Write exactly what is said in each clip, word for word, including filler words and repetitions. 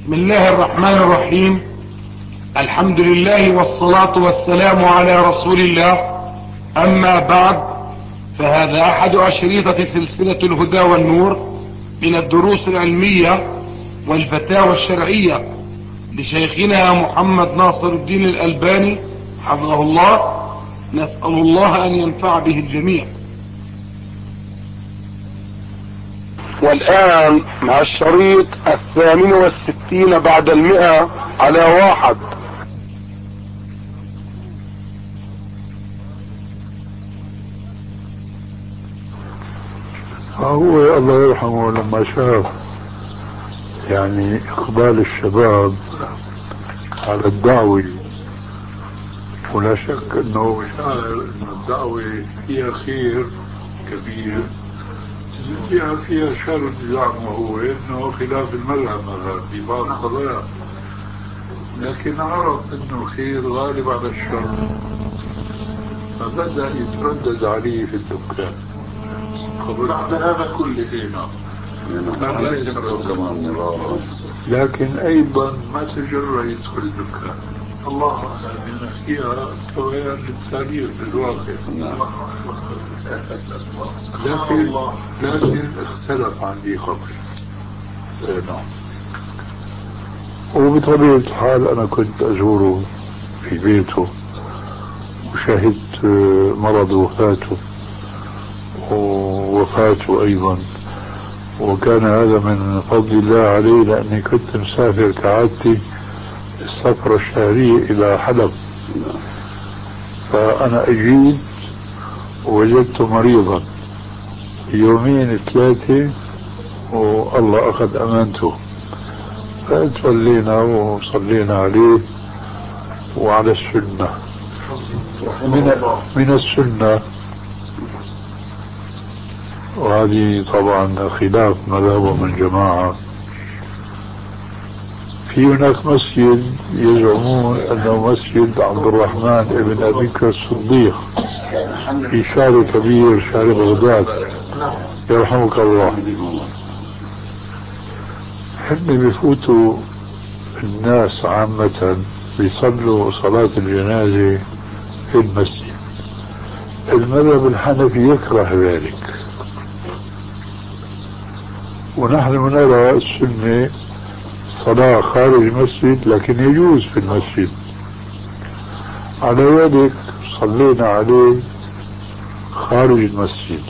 بسم الله الرحمن الرحيم. الحمد لله والصلاة والسلام على رسول الله. أما بعد، فهذا أحد أشريطة سلسلة الهدى والنور من الدروس العلمية والفتاوى الشرعية لشيخنا محمد ناصر الدين الألباني حفظه الله. نسأل الله أن ينفع به الجميع. والآن مع الشريط الثامن والستين بعد المئة على واحد. هو الله يرحمه لما شاف يعني إقبال الشباب على الدعوة، ولا شك أنه شاعر أن الدعوة فيها خير كبير، فيها فيها شر زعمه هو أنه خلاف المذهب مثلا في بعض القضايا، لكن عرف أنه الخير غالب على الشر، فبدأ يتردد عليه في الدكان. بعد هذا كله هنا لكن أيضا ما تجرأ يدخل الدكان. الله أعلم فيها توهية للتاريخ بالواقع، لكن لكن اختلف عندي خبر. نعم. وبطبيعة الحال أنا كنت أزوره في بيته وشاهدت مرض وفاته ووفاته أيضا، وكان هذا من فضل الله علي، لأني كنت مسافر كعادتي السفرة الشهرية إلى حلب، فأنا أجيت ووجدته مريضا يومين ثلاثة والله أخذ أمانته، فتولينا وصلينا عليه وعلى السنة من, من السنة. وهذه طبعا خلاف مذهب من جماعة. في هناك مسجد يزعمون أنه مسجد عبد الرحمن ابن أبي بكر الصديق في شارع كبير، شارع بغداد، يرحمك الله. حين بفوتوا الناس عامة بيصلوا صلاة الجنازة في المسجد، المذهب الحنفي يكره ذلك، ونحن نرى السنة صلاة خارج المسجد لكن يجوز في المسجد. على ذلك صلينا عليه خارج المسجد.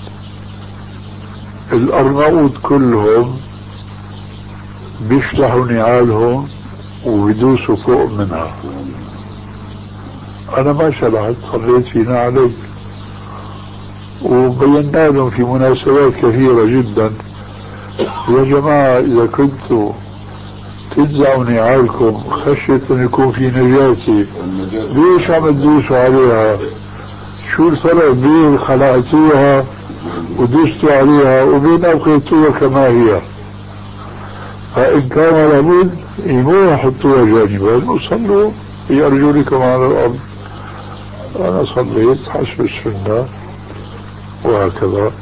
الأرناؤوط كلهم بيشلحوا نعالهم وبيدوسوا فوق منها، أنا ما شلحت، صليت في نعلي، وبينا لهم في مناسبات كثيرة جدا: يا جماعة إذا كنتوا تنزعوا نعالكم خشية أن يكون في نجاسة، ليش عم تدوسوا عليها؟ شو الفرق بين خلعتوها ودوستوا عليها وبين أبقيتوها كما هي؟ فإن كان لابد إيموها حطوها جانبا وصلوا بأرجلكم على الأرض. أنا صليت حسب السنة وهكذا،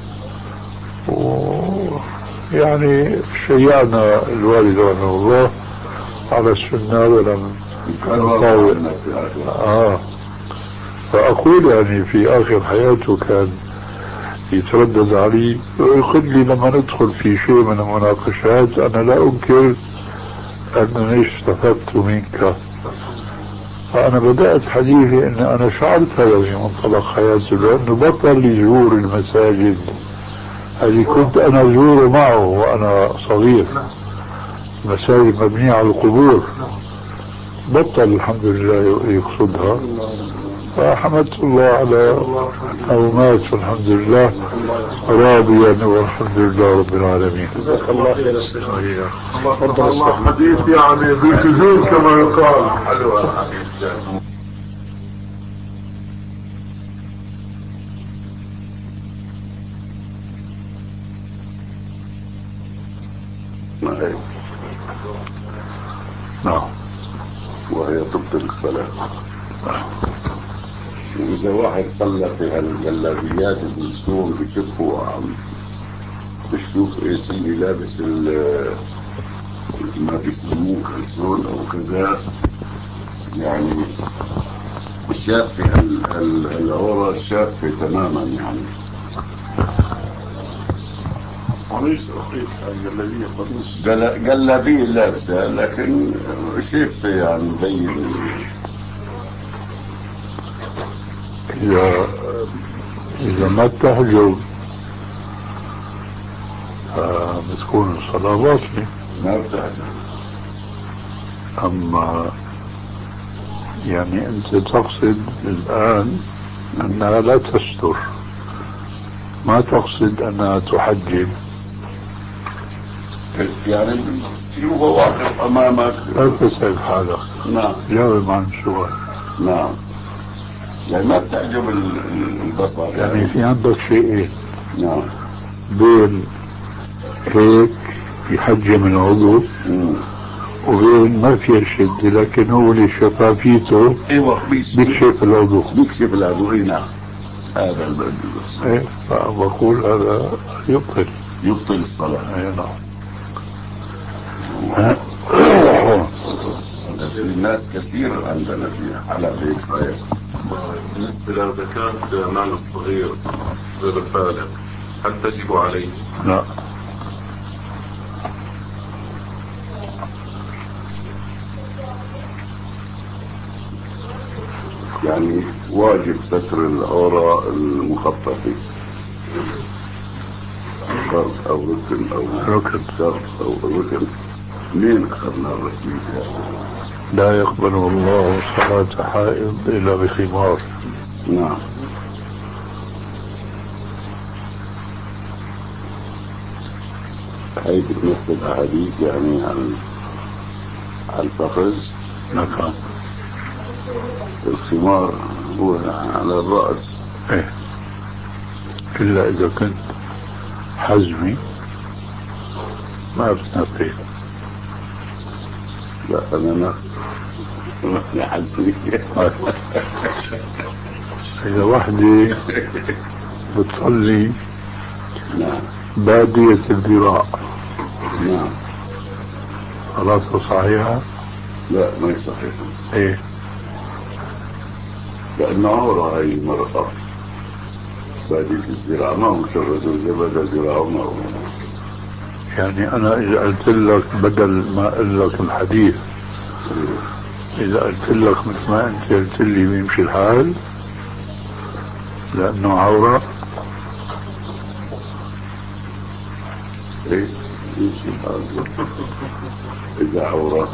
ويعني شيعنا الوالد رحمه الله على السنة ولم نطاوع. آه فأقول يعني في آخر حياته كان يتردد علي ويقول لي لما ندخل في شيء من المناقشات: أنا لا أنكر أنني استفدت منك. فأنا بدأت حديثي أن أنا شعرت هذا في منطلق حياتي، لأنه بطل يزور المساجد. هذه كنت أنا أزوره معه وأنا صغير، مساجد مبنية على القبور، بطل الحمد لله يقصدها. فحمدت الله على أو مات الحمد لله راضيا والحمد لله رب العالمين. جزاك الله خير يا شيخ. الله الله حديث يعني بالسجود كما يقال. حلوة الحديث. نعم. وهي تبطل الصلاة. وإذا واحد صلى في هالجلابيات بالسوق بشوفوا عم بشوف إيه سيدي لابس ما بيسموه كلسون أو كذا، يعني شافة العورة شافة تماما يعني. قميص رخيص جلابية قميص جلابية لابسة لكن شافة يعني مبين. إذا إذا ما بتحجب بتكون الصلاة باطلة. ما بتحجب. أما يعني أنت تقصد الآن أنها لا تستر، ما تقصد أنها تحجب. يعني شوفه واقف أمامك لا تسأل حالك. نعم. جاوب عن السؤال. نعم. يعني ما بتعجب البصر يعني, يعني في عندك شيئين. نعم. بين هيك يحجم العضو وبين ما في شد لكن هو اللي شفافيته ايوه بيكشف العضو. بيكشف العضو. اي نعم. هذا البس. ايه فبقول هذا يبطل يبطل الصلاة. اي نعم. الناس كثير عندنا في حلب هيك صحيح. بالنسبة لزكاة مال الصغير غير البالغ هل تجب عليه؟ لا. يعني واجب ستر العورة المخففة فرض أو ركن أو ركن شرط أو ركن. مين أخذنا الركن؟ لا يقبل الله صلاة حائض إلا بخمار. نعم. هاي بتمثل أحاديث يعني عن عن الفخذ. نعم. الخمار هو على الرأس. ايه إلا إذا كنت حزمي ما بتنفي. لا أنا ناس ما حزمي. إذا وحدي بتصلي نعم بادية الذراع نعم راسها صحيحة؟ لا ما هي صحيحة. ايه لأنه عورة هاي المرأة بادية الذراع ما هو مجرد زبدة ذراعه ما هو. يعني أنا إذا قلت لك بدل ما أقول لك الحديث إذا قلت لك مثل ما أنت قلت لي بيمشي الحال لأنه عورة. ايه يمشي الحال إذا عورة.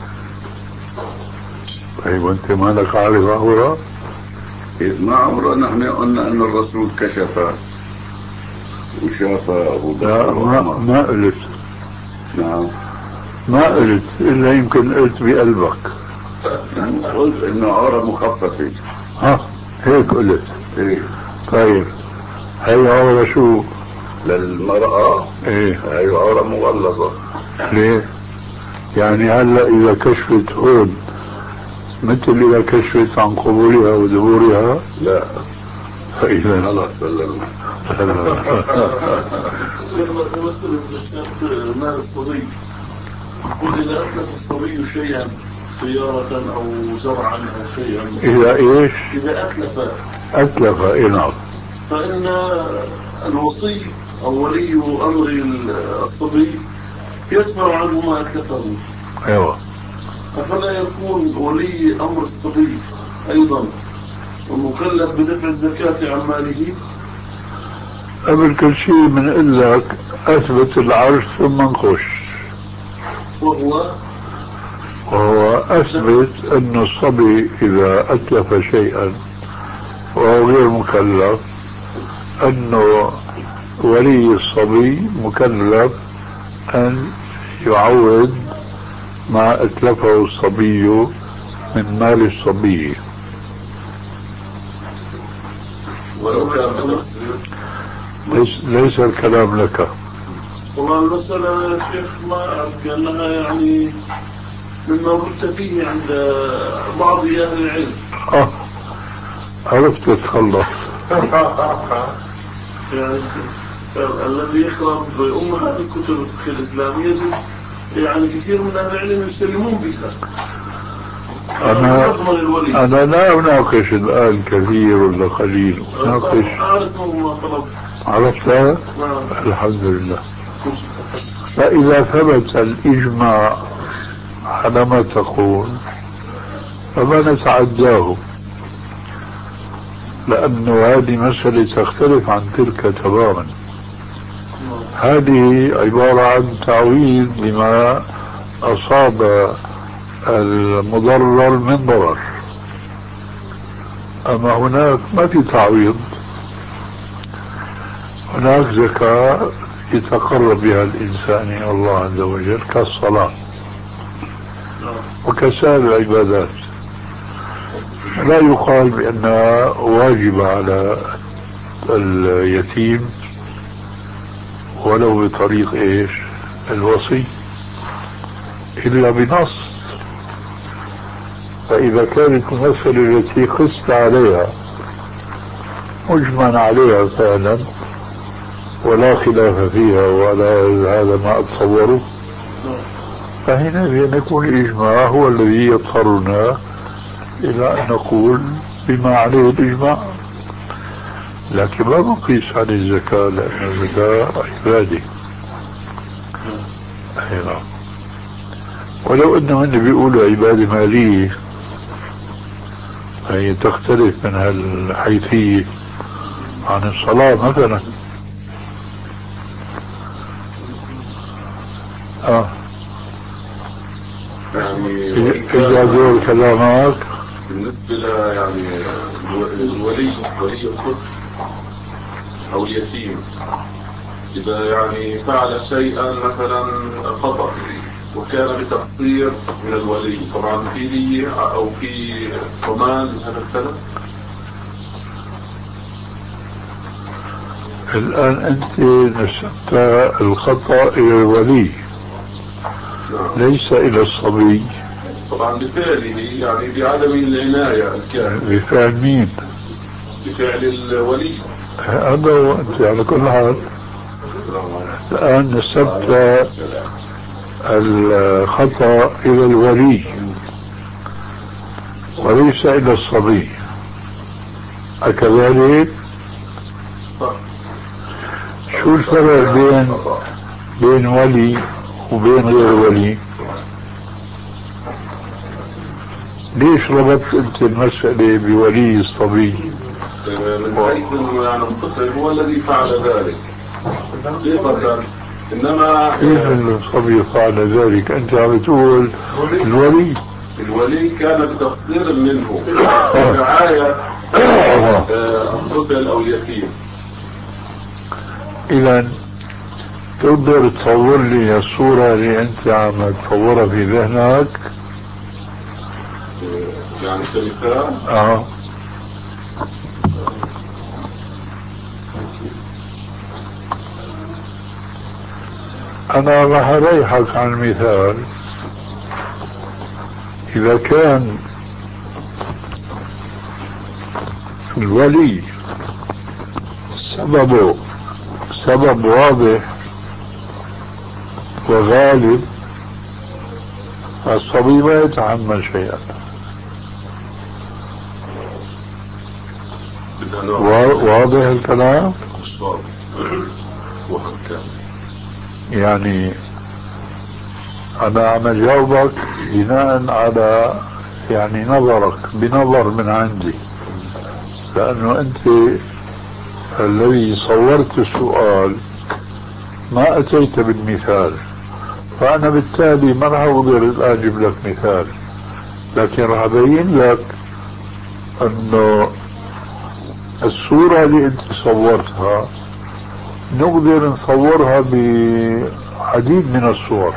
طيب وأنت مالك عارف عورة؟ إيه ما عورة. نحن قلنا أن الرسول كشف وشاف أبو بكر. لا ما, ما قلت. نعم ما قلت إلا يمكن قلت بقلبك. قلت إنه عورة مخففة. ها هيك قلت. إيه طيب هي عورة شو؟ للمرأة. ايه هي عورة مغلظة. ليه؟ يعني هلا إذا كشفت هون مثل إذا كشفت عن قبولها ودبورها؟ لا فإذا خلاص سلمنا. مثل زكاة مال الصبي يقول إذا أتلف الصبي شيئا سيارة أو زرعا أو شيئا. إذا إيش؟ إذا أتلف أتلف. إيه نعم. فإن الوصي أو ولي أمر الصبي يدفع عنه ما أتلفه. أيوة. أفلا يكون ولي أمر الصبي أيضا ومكلف بدفع الزكاة عن ماله؟ قبل كل شيء بنقول لك أثبت العرش ثم نخش. وهو وهو أثبت أن الصبي إذا أتلف شيئا وهو غير مكلف أنه ولي الصبي مكلف أن يعوض ما أتلفه الصبي من مال الصبي. ولو كان ليس, ليس الكلام لك. والله المسألة يا شيخ ما أعرف أنها يعني مما قلت فيه عند بعض أهل العلم. آه عرفت تتخلص. يعني الذي يقرأ بأمهات الكتب الفقه الإسلامية يعني كثير من أهل العلم يسلمون بها. أنا أنا لا أناقش الآن كثير ولا قليل، أناقش. عرفتها؟ الحمد لله. فإذا ثبت الإجماع على ما تقول فما نتعداه، لأن هذه مسألة تختلف عن تلك تماما. هذه عبارة عن تعويض لما أصاب المضرر من ضرر، أما هناك ما في تعويض، هناك زكاة يتقرب بها الإنسان إلى الله عز وجل كالصلاة وكسائر العبادات، لا يقال بأنها واجبة على اليتيم ولو بطريق إيش الوصي إلا بنص. فإذا كانت المسألة التي قست عليها مجمع عليها فعلا ولا خلاف فيها ولا هذا ما أتصوره، فهنا يكون الإجماع هو الذي يضطرنا إلى أن نقول بما عليه الإجماع، لكن ما نقيس عن الزكاة لأن الزكاة عبادة. أيضا ولو أنه من بيقولوا عبادة مالية هي تختلف من هالحيثية عن الصلاة مثلا. آه يعني إذا دور كلامك بالنسبة ل يعني الولي ولي الطفل أو اليتيم إذا يعني فعل شيئا مثلا خطأ وكان بتقصير من الولي، طبعا في دية أو في ضمان هذا الكلام. الآن أنت نسبت الخطأ إلى الولي ليس إلى الصبي. طبعا بفعله يعني بعدم العناية الكاملة. بفعل مين؟ بفعل الولي. هذا هو. أنت على كل حال الآن نسبت الخطأ إلى الولي وليس إلى الصبي، أكذلك؟ شو الفرق بين بين ولي وبين غير ولي؟ ليش ربطت انت المسألة بولي الصبي؟ من حيث انه يعني الطفل هو الذي فعل ذلك حقيقة، انما كيف الصبي فعل ذلك؟ انت عم تقول الولي الولي كان بتقصير منه برعاية الطفل او اليتيم. اذا تقدر تصور لي الصورة اللي انت عم تصورها في ذهنك؟ يعني كمثال اه انا راح اريحك عن المثال. اذا كان الولي سببه سبب واضح وغالب الصبي ما يتحمل شيئا. واضح الكلام؟ يعني انا عم اجاوبك بناء على يعني نظرك بنظر من عندي، لانه انت الذي صورت السؤال ما اتيت بالمثال، فانا بالتالي ما راح اقدر الان اجيب لك مثال، لكن راح ابين لك انه الصورة اللي انت صورتها نقدر نصورها بعديد من الصور.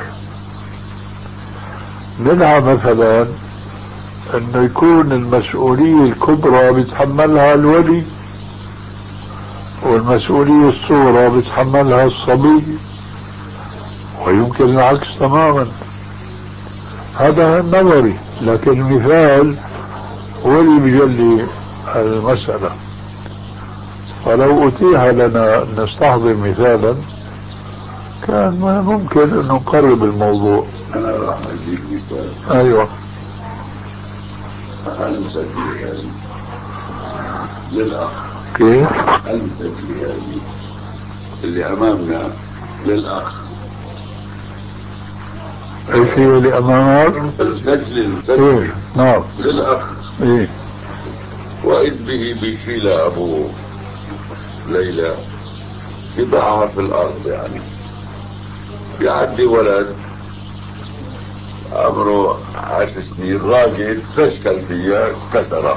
منها مثلا انه يكون المسؤولية الكبرى بيتحملها الولي والمسؤولية الصغرى بيتحملها الصبي، ويمكن العكس تماما. هذا نظري، لكن المثال هو اللي بيجلي المسألة. فلو أتيح لنا نستحضر مثالا كان ممكن انه نقرب الموضوع. انا راح اديك مثال. ايوه. المسجل هذه للاخ. كيف؟ المسجل هذه اللي امامنا للاخ. ايش هي اللي امامك؟ المسجل المسجل ايه نعم للاخ. ايه. واذ به بيشيل ابو ليلى يضعها في الارض، يعني بيعدي ولد عمره عشر سنين راقد فشكل فيها كسرها.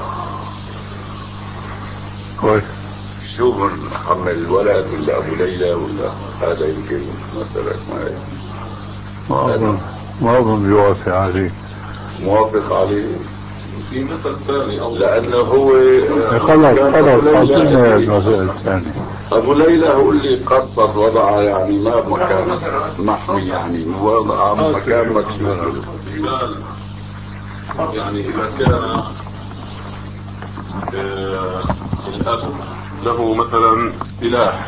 كويس. شو بنحمل الولد ولا ابو ليلى ولا هذا؟ يمكن مثلا ما اظن ما اظن بيوافق عليه. موافق عليه. في مثل ثاني أو لانه هو خلاص خلاص حاطين المثل الثاني. ابو ليلى هو اللي قصد وضعها، يعني ما بمكان محمي، يعني وضعها بمكان مكشوف. يعني إذا كان آه الأب له مثلا سلاح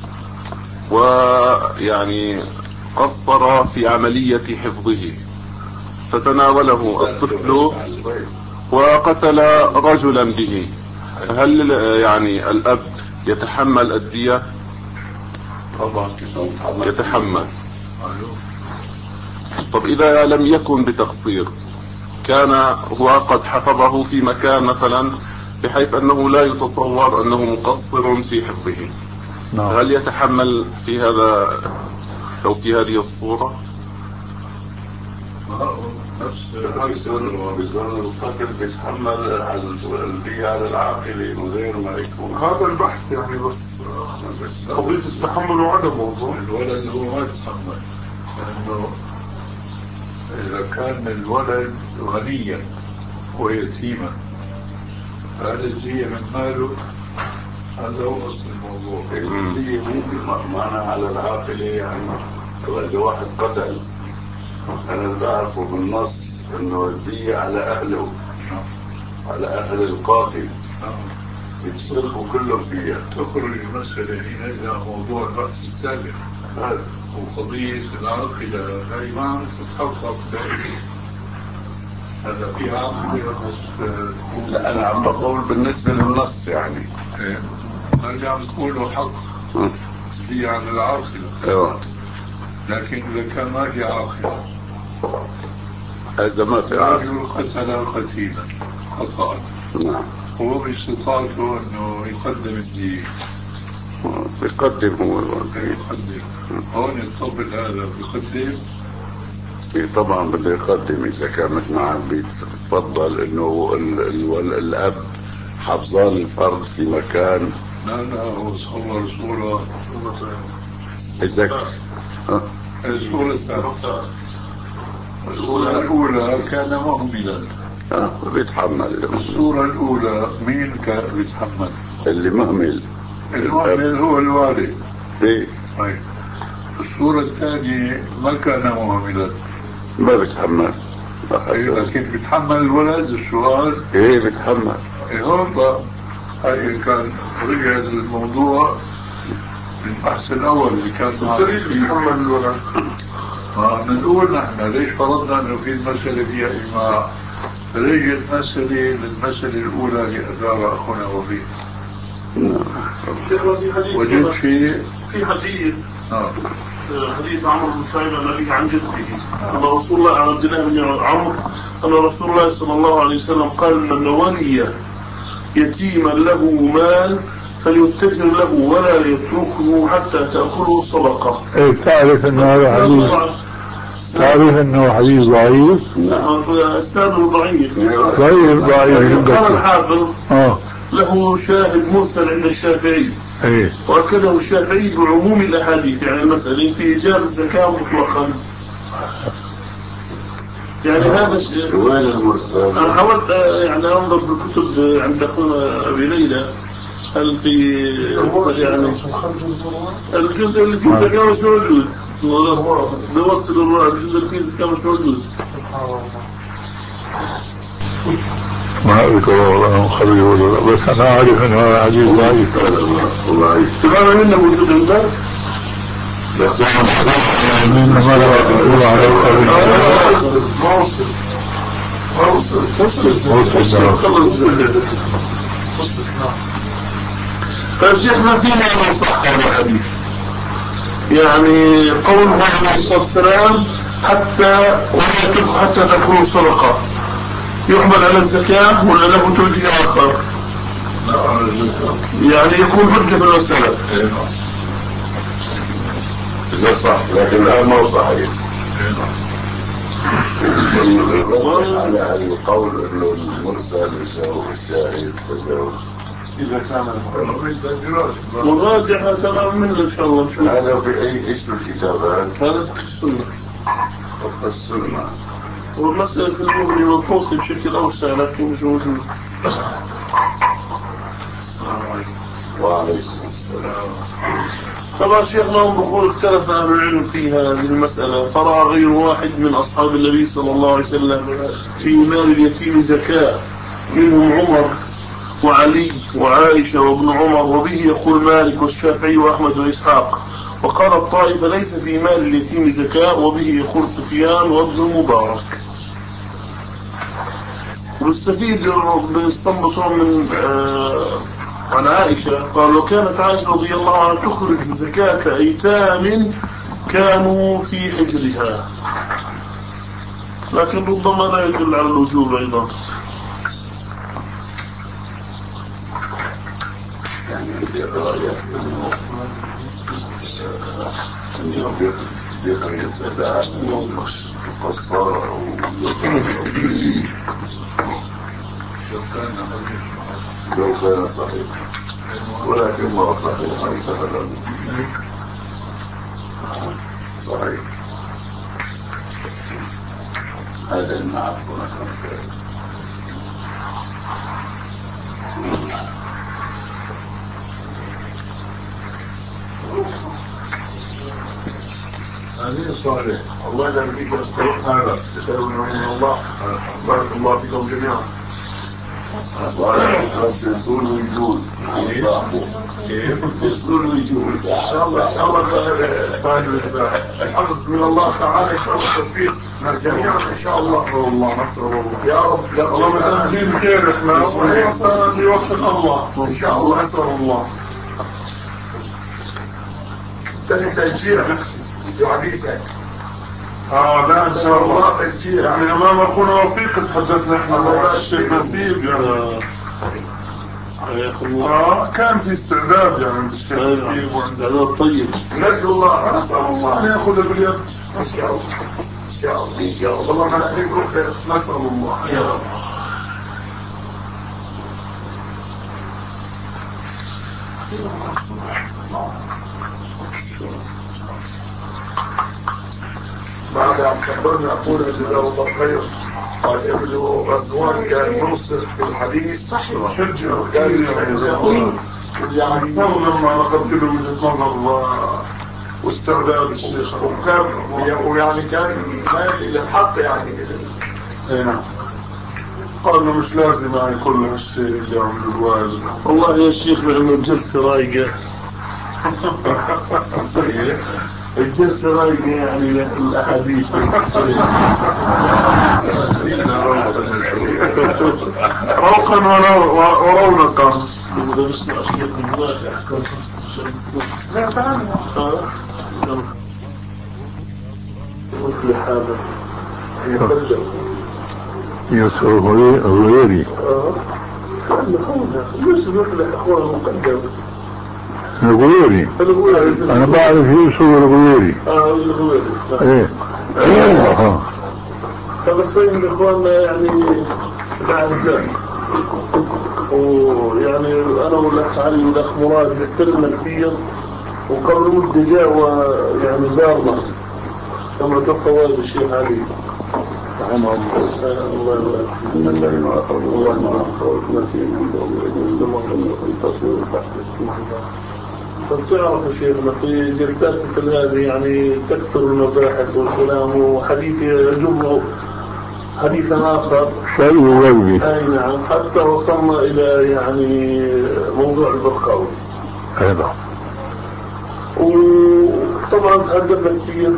ويعني قصر في عملية حفظه، فتناوله الطفل وقتل رجلا به، هل يعني الأب يتحمل الدية؟ طبعا يتحمل. طب إذا لم يكن بتقصير، كان هو قد حفظه في مكان مثلا بحيث أنه لا يتصور أنه مقصر في حفظه، نعم. هل يتحمل في هذا أو في هذه الصورة؟ نفس بزمن القتل بيتحمل الدية على العاقل من غير ما يكون. هذا البحث يعني، بس قضية التحمل وعدم موضوع. الولد هو ما يتحمل، لأنه إذا كان الولد غنيا ويتيما فهذا الدية من ماله، هذا هو أصل الموضوع. الدية مو معنى على العاقل، يعني إذا واحد قتل أنا بعرفه بالنص إنه الدية على أهله، على أهل القاتل، يتشركوا كلهم فيها. تخرج المسألة هنا إلى موضوع البحث السابق، وقضية العاقلة هاي ما تتحقق دائما. هذا في عاقلة بس. لا أنا عم بقول بالنسبة للنص يعني. إيه. نرجع نقوله حق هي عن العاقلة. أيوة. لكن إذا كان ما في عاقلة، هذا ما في عاقلة. رجل قتل قتيلا خطأ. نعم. هو باستطاعته أنه يقدم الدين. بيقدم هو يقدم. هون الطبل هذا بيقدم. طبعا بده يقدم إذا كانت معه بيتفضل إنه ال ال الأب حفظان الفرد في مكان. لا لا هو صور صورة إذا الصورة الثالثة. الصورة الأولى كان مهملا. اه بيتحمل. الصورة الأولى مين كان بيتحمل؟ اللي مهمل. المهمل هو الوالد. ايه. طيب الصورة الثانية ما كان مهملا. ما بيتحمل. إيه لكن بيتحمل الولد. السؤال ايه بيتحمل. ايه هون بقى هاي كان رجع الموضوع البحث الأول اللي كان بيتحمل الولد. ما نقول نحن ليش فرضنا انه في المسألة فيها إجماع؟ رجعت مسألة للمسألة الأولى اللي أثار أخونا وفيه. وجد في في حديث آه. حديث عمرو بن شعيب عن أبيه عن جده أن رسول الله عن عبد الله بن عمرو أن رسول الله صلى الله عليه وسلم قال من ولي يتيما له مال فليتجر له ولا يتركه حتى تأكله صدقة. إيه تعرف أن هذا حديث، تعرف أنه حديث ضعيف. أسناده ضعيف. ضعيف ضعيف. قال الحافظ آه. له شاهد مرسل عند الشافعي. ايه. وأكده الشافعي بعموم الأحاديث، يعني المسألة في إيجاب الزكاة مطلقا. يعني هذا الشيء. وين المرسل؟ أنا حاولت يعني أنظر بالكتب عند أخونا أبي ليلى هل في يعني الجزء اللي فيه زكاة مش موجود. بوصل الجزء اللي فيه زكاة مش موجود. ما أذكر والله خبير ولا، بس أنا أعرف أن هذا حديث ضعيف. ضعيف. تماما منه موجود عندك؟ بس انا من مرة على طيب شيخنا فينا ما صح هذا الحديث يعني قوله عليه الصلاة والسلام حتى ولا حتى تكون صدقة يحمل على الزكاة ولا له توجيه آخر؟ يعني يكون حجة في المسألة إذا صح لكن الآن ما صحيح. على القول إنه المرسل يساوي الشاهد تساوي إذا كان مراجعة تمام منه إن شاء الله نشوف. هذا في أي إيش الكتابات؟ هذا فقه السنة. فقه السنة. والمسألة في المغني مبحوثة بشكل أوسع لكن مش موجود. السلام عليكم. وعليكم السلام. طبعا شيخنا هم بقول اختلف أهل العلم في هذه المسألة فرأى غير واحد من أصحاب النبي صلى الله عليه وسلم في مال اليتيم زكاة منهم عمر وعلي وعائشة وابن عمر وبه يقول مالك والشافعي وأحمد وإسحاق وقال الطائفة ليس في مال اليتيم زكاة وبه يقول سفيان وابن المبارك. مستفيد بيستنبطون من آه عن عائشة قال وكانت عائشة رضي الله عنها تخرج زكاة أيتام كانوا في حجرها لكن ربما لا يدل على الوجوب أيضا. يعني بيقرأ بيقرأ الزكاة قصارة لو كان صحيح ولكن ما صحيح مثلا صحيح هذا المعرفة هذه صالح الله يبارك فيك يا استاذ هذا تسألون من الله بارك الله فيكم جميعا. صالح بس يصول ويجول صاحبه يصول ويجول ان شاء الله ان شاء الله الحفظ من الله تعالى ان شاء الله توفيق جميعا ان شاء الله. نسأل الله نسأل الله يا رب اللهم تهدين خير احنا بيوفق الله ان شاء الله نسأل الله. تاني تأجير حديثك اه لا ان شاء الله تأجير يعني امام اخونا وفيق تحدثنا احنا مع الشيخ نسيب يعني اه كان في استعداد يعني بالشيخ نسيب استعداد طيب نرجو الله نسأل الله ان ياخذ باليد ان شاء الله ان شاء الله ان شاء الله الله نسيبكم خير نسأل الله يا رب. بعد عم خبرنا أقول جزاه الله خير قال ابنه غزوان كان مرسل في الحديث شجع كان يشجع يعني صار لما نقلت له وجهة نظر واستعداد الشيخ وكان ويعني كان مايل إلى الحق يعني اي نعم قالنا مش لازم يعني كل هالشيء اللي يعمل الوالد. والله يا شيخ بأنه الجلسة رايقة الجلسة رايقة يعني الأحاديث روقا ورونقا. إذا بسمع شيخ الواقع أحسن لا تعالى مثل هذا يبدأ يوسف غيري اه خلنا خلنا يوسف مثل أخوان مقدم الغيري انا بعرف يوسف الغيري. اه الغيري ايه اه هذا صيد من اخواننا يعني الاعزاء ويعني انا والاخ علي والاخ مراد استلمنا كثير وقبل مدة جاء ويعني زارنا كما توفى والد الشيخ علي رحمه الله. الله يبارك فيك. الذين اقربوا الله ما في فتعرف يا شيخنا في جلسات مثل هذه يعني تكثر المباحث والكلام وحديث يجر حديثا آخر شيء وغيبي. أي نعم حتى وصلنا إلى يعني موضوع البرقاوي. أيضا. و طبعا تحدثنا كثير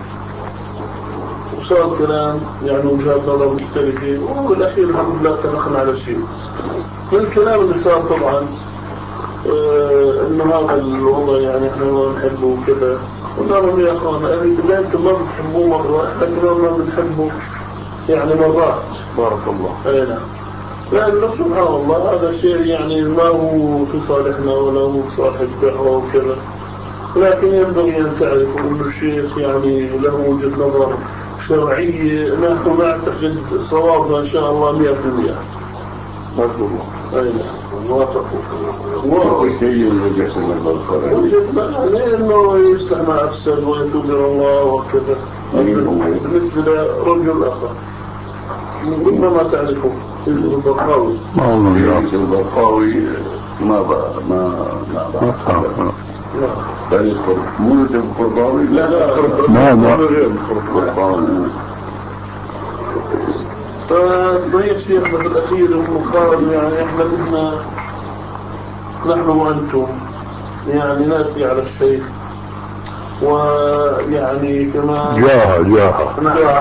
وصار كلام يعني وجهات نظر مختلفة، وبالأخير الحمد لله اتفقنا على شيء. من الكلام اللي صار طبعا آه انه هذا الوضع يعني احنا ما بنحبه وكذا، قلنا لهم يا اخوانا لا انتم ما بتحبوه مرة، احنا كمان ما بنحبه يعني مرات. بارك الله. اي نعم. لأنه سبحان الله هذا شيء يعني ما هو في صالحنا ولا هو في صالح الدعوة وكذا، لكن ينبغي أن تعرفوا أن الشيخ يعني له وجهة نظر شرعية نحن نعتقد صوابها إن شاء الله مئة بالمئة. بارك الله. أي نعم. موافقه. وهو شيء وجهة النظر الشرعية. وجهة نظر لأنه يصلح ما أفسد ويتوب إلى الله وكذا. بالنسبة لرجل آخر ربما تعرفه البرقاوي. البرقاوي ما بقى ما ما بقى. لا مولد القرباوي. لا لا ما ما القرباوي. فصحيح شيخنا في الأخير المقارن يعني احنا بدنا نحن وأنتم يعني نأتي على الشيخ ويعني كمان جاهة جاهة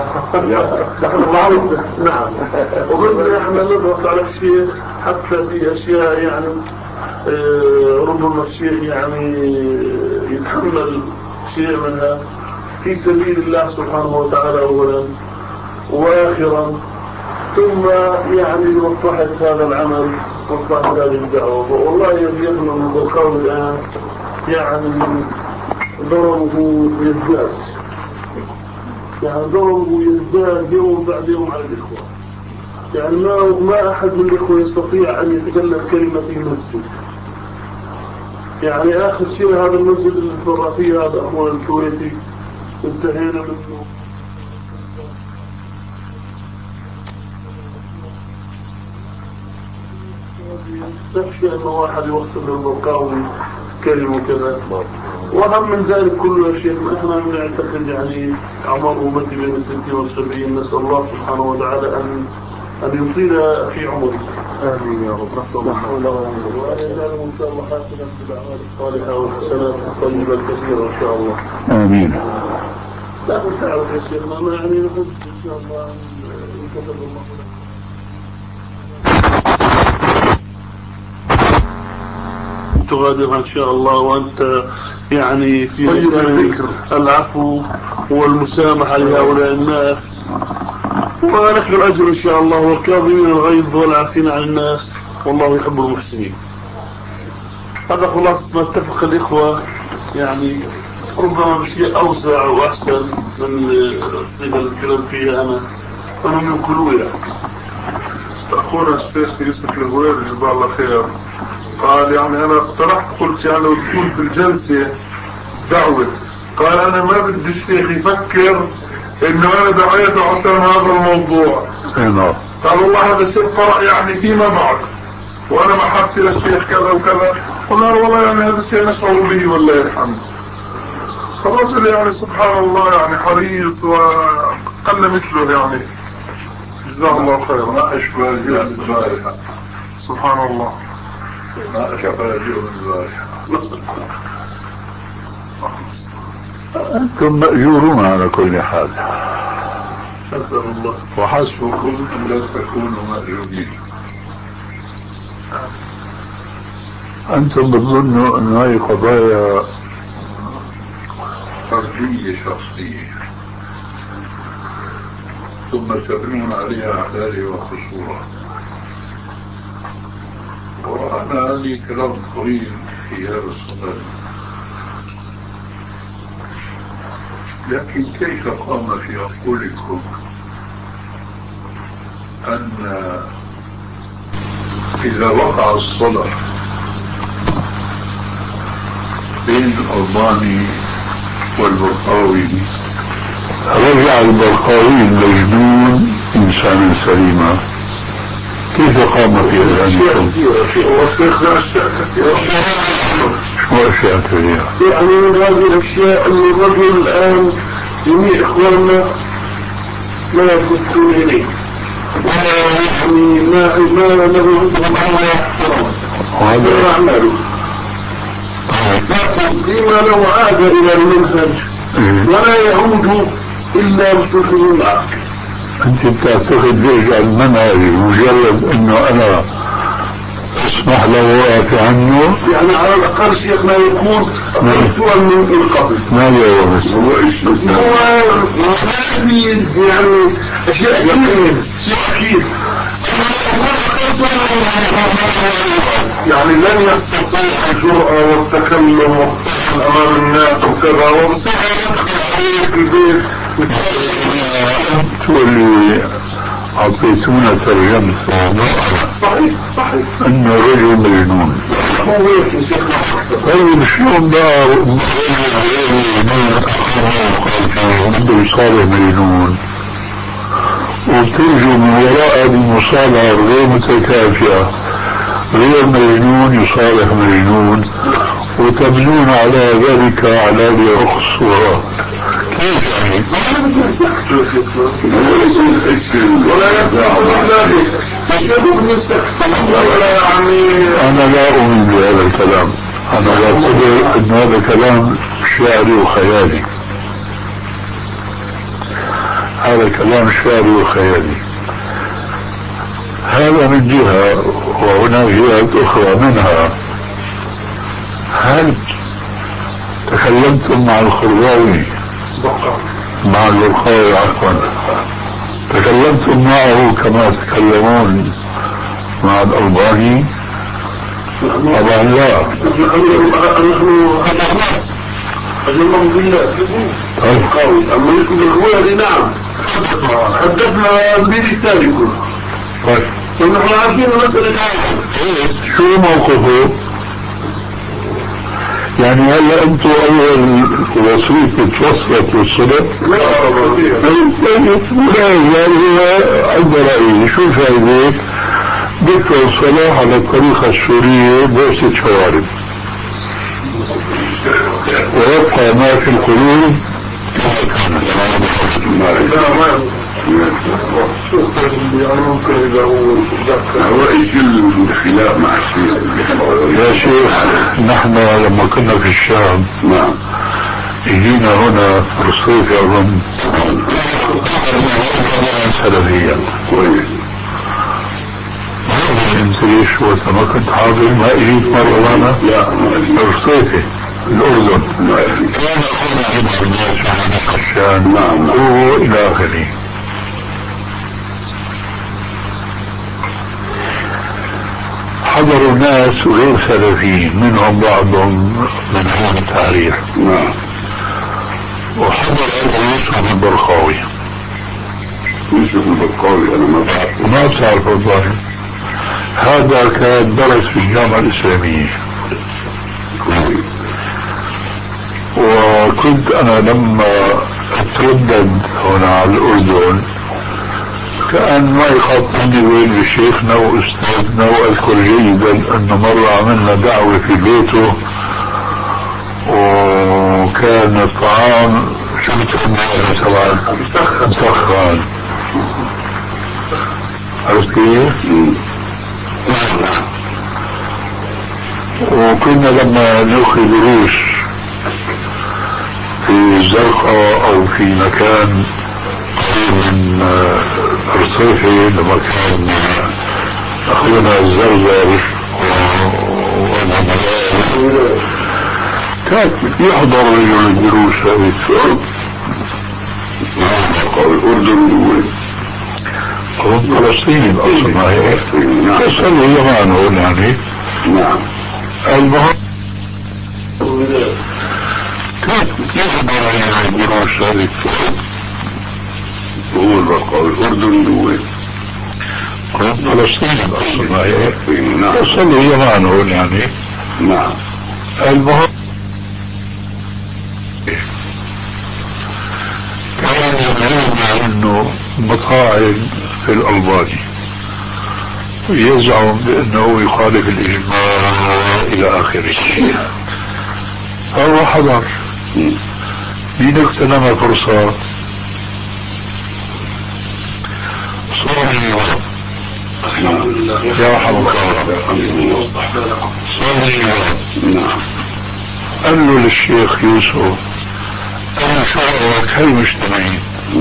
نعم نعم وبدنا احنا نضغط على الشيخ حتى في أشياء يعني اه ربما الشيخ يعني يتحمل شيء منها في سبيل الله سبحانه وتعالى أولا وآخرا، ثم يعني مصلحة هذا العمل مصلحة هذه الدعوة. والله يبيغنا من القول الآن يعني ضربه يزداد، يعني ضربه يزداد يوم بعد يوم على الإخوة. يعني ما ما أحد من الإخوة يستطيع أن يتكلم كلمة في المسجد. يعني آخر شيء هذا المسجد اللي تفرع فيه هذا أخوان الكويتي انتهينا منه. نخشى أن واحد يوصل للبرقاوي كلمة كذا. وهم من ذلك كله يا شيخ احنا نعتقد يعني أعمار أمتي بين الستين والسبعين، نسأل الله سبحانه وتعالى أن أن يطيل في عمره. آمين يا رب. نسأل الله وأن يجعله إن شاء الله حاسنا في الأعمال الصالحة والحسنات الطيبة الكثيرة إن شاء الله. آمين. لا تعرف يا شيخنا ما يعني نحب إن شاء الله أن يكتب الله لك. تغادرها إن شاء الله وأنت يعني في طيب الفكر العفو والمسامحة لهؤلاء الناس، ولك الأجر إن شاء الله، والكاظمين الغيظ والعافين عن الناس والله يحب المحسنين. هذا خلاص ما اتفق الإخوة يعني ربما بشيء أوسع وأحسن من الصيغة اللي الكلام فيها أنا أنهم ينقلوا يعني. أخونا الشيخ يوسف الهويري جزاه الله خير قال يعني أنا اقترحت قلت يعني لو تكون في الجلسة دعوة، قال أنا ما بدي الشيخ يفكر إنه أنا دعيته عشان هذا الموضوع. نعم. قال والله هذا شيء طرأ يعني فيما بعد وأنا محبتي للشيخ كذا وكذا. قلنا والله يعني هذا الشيء نشعر به والله الحمد. فالرجل يعني سبحان الله يعني حريص وقل مثله يعني جزاه الله خيرا. ما أشبه الجهد البارحة. سبحان الله. ما أشبه الجهد البارحة. أنتم مأجورون على كل حال. أسأل الله. وحسبكم أن لا تكونوا مأجورين. أنتم بتظنوا أن هذه قضايا فردية شخصية ثم تبنون عليها أعداله وخصورة. وأنا لي كلام طويل في هذا الصدد، لكن كيف قام في عقولكم أن إذا وقع الصلح بين الألباني والبرقاوي رجع البرقاوي المجنون إنسانا سليما، كيف قام في ذلك؟ وأشياء كثيرة. يعني من هذه الأشياء أن الرجل الآن جميع إخواننا لا يكتبون إليه يعني ما ما له عندهم على احترام وهذا أعماله. لكن فيما لو عاد الى المنهج ولا يعود الا بفقه العقل. انت بتعتقد بيرجع المنهج مجرد انه انا اسمح له وقف عنه؟ يعني على الاقل شيخنا يكون سؤال من قبل. ما هو بس هو ايش هو يعني اشياء اكيد اكيد يعني لن يستطيع الجرأة والتكلم والطعن امام الناس وكذا ومساعد يدخل عليك البيت انتوا اللي اعطيتونا ترجمة صحيح صحيح انه رجل مجنون. هو هيك يا شيخنا. طيب شلون بقى بده يصالح مجنون وبترجوا من وراء هذه المصالحة غير متكافئة غير مجنون يصالح مجنون وتبنون على ذلك على رخص وراء؟ كيف يعني؟ ولا أنا لا أؤمن بهذا الكلام. أنا أعتبر أن هذا كلام شعري وخيالي. هذا كلام شعري وخيالي. هذا من جهة، وهناك جهات أخرى منها هل تكلمتم مع الخرباوي مع البرقاوي عفوا تكلمتم معه كما تكلمون مع الألباني؟ طبعا لا. نحن أجلهم بالله القوي أما يكون بالغوية نعم حدثنا بلسانكم. طيب ونحن عارفين مسألة شو موقفه؟ يعني هلا انتم اول وصيفة توصلت للصدق؟ لا لا يعني عند رأيي شو الفائدة؟ ذكر الصلاة على الطريقة السورية بوسة شوارب ويبقى ما في القلوب كما كان. هو ايش الخلاف مع الشيخ؟ يا شيخ نحن لما كنا في الشام نعم اجينا هنا في الصيف اظن سلفيا كويس. انت ليش وانت ما كنت حاضر؟ ما اجيت مرة معنا؟ لا ما اجيت. الصيفي الاردن ما اجيت. كان هنا عبر الناس عن الشام نعم والى اخره. حضروا ناس غير سلفيين منهم بعضهم من هذا التاريخ. نعم. وحضر أبو يوسف البرقاوي. يوسف البرقاوي أنا ما بعرفه. ما بتعرف الظاهر. هذا كان درس في الجامعة الإسلامية. وكنت أنا لما أتردد هنا على الأردن كان ما يخاطبني وين بشيخنا وأستاذنا، وأذكر جيدا أنه مرة عملنا دعوة في بيته وكان الطعام شو بتسميه طبعا مسخن. عرفت كيف؟ وكنا لما نأخذ دروس في الزرقاء أو في مكان قريب من الصيفي لما كان أخونا الزرزر والعملاء كان يحضر رجل الدروس هذه الأردن فلسطين أصلا ما هي تسأل اليمن هون يعني. نعم. المهم كان يحضر رجل الدروس هذه هو البقاء الأردن دوين فلسطين أصلا ما هي نعم. تسأل اليمن هون يعني. نعم. المهم كان يبلغنا انه مطاعم في الألباني ويزعم بانه يخالف الاجماع الى اخره. فهو حضر. مين اغتنم فرصة؟ صار يا حمد الله صار نعم. قال له للشيخ يوسف انا شو رايك هالمجتمعين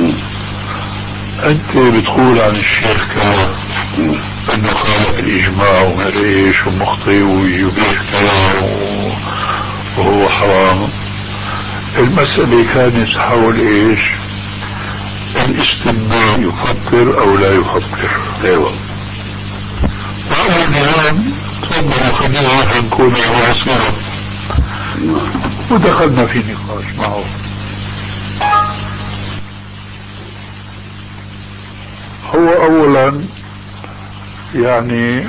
انت بتقول عن الشيخ كذا انه خالف الاجماع وما ايش ومخطئ ويبيح كذا وهو حرام. المسألة كانت حول ايش؟ الاستماع يفطر او لا يفطر. ايوه. وعلى النظام تفضلوا خلينا نكون راسنا، ودخلنا في نقاش معه. هو اولا يعني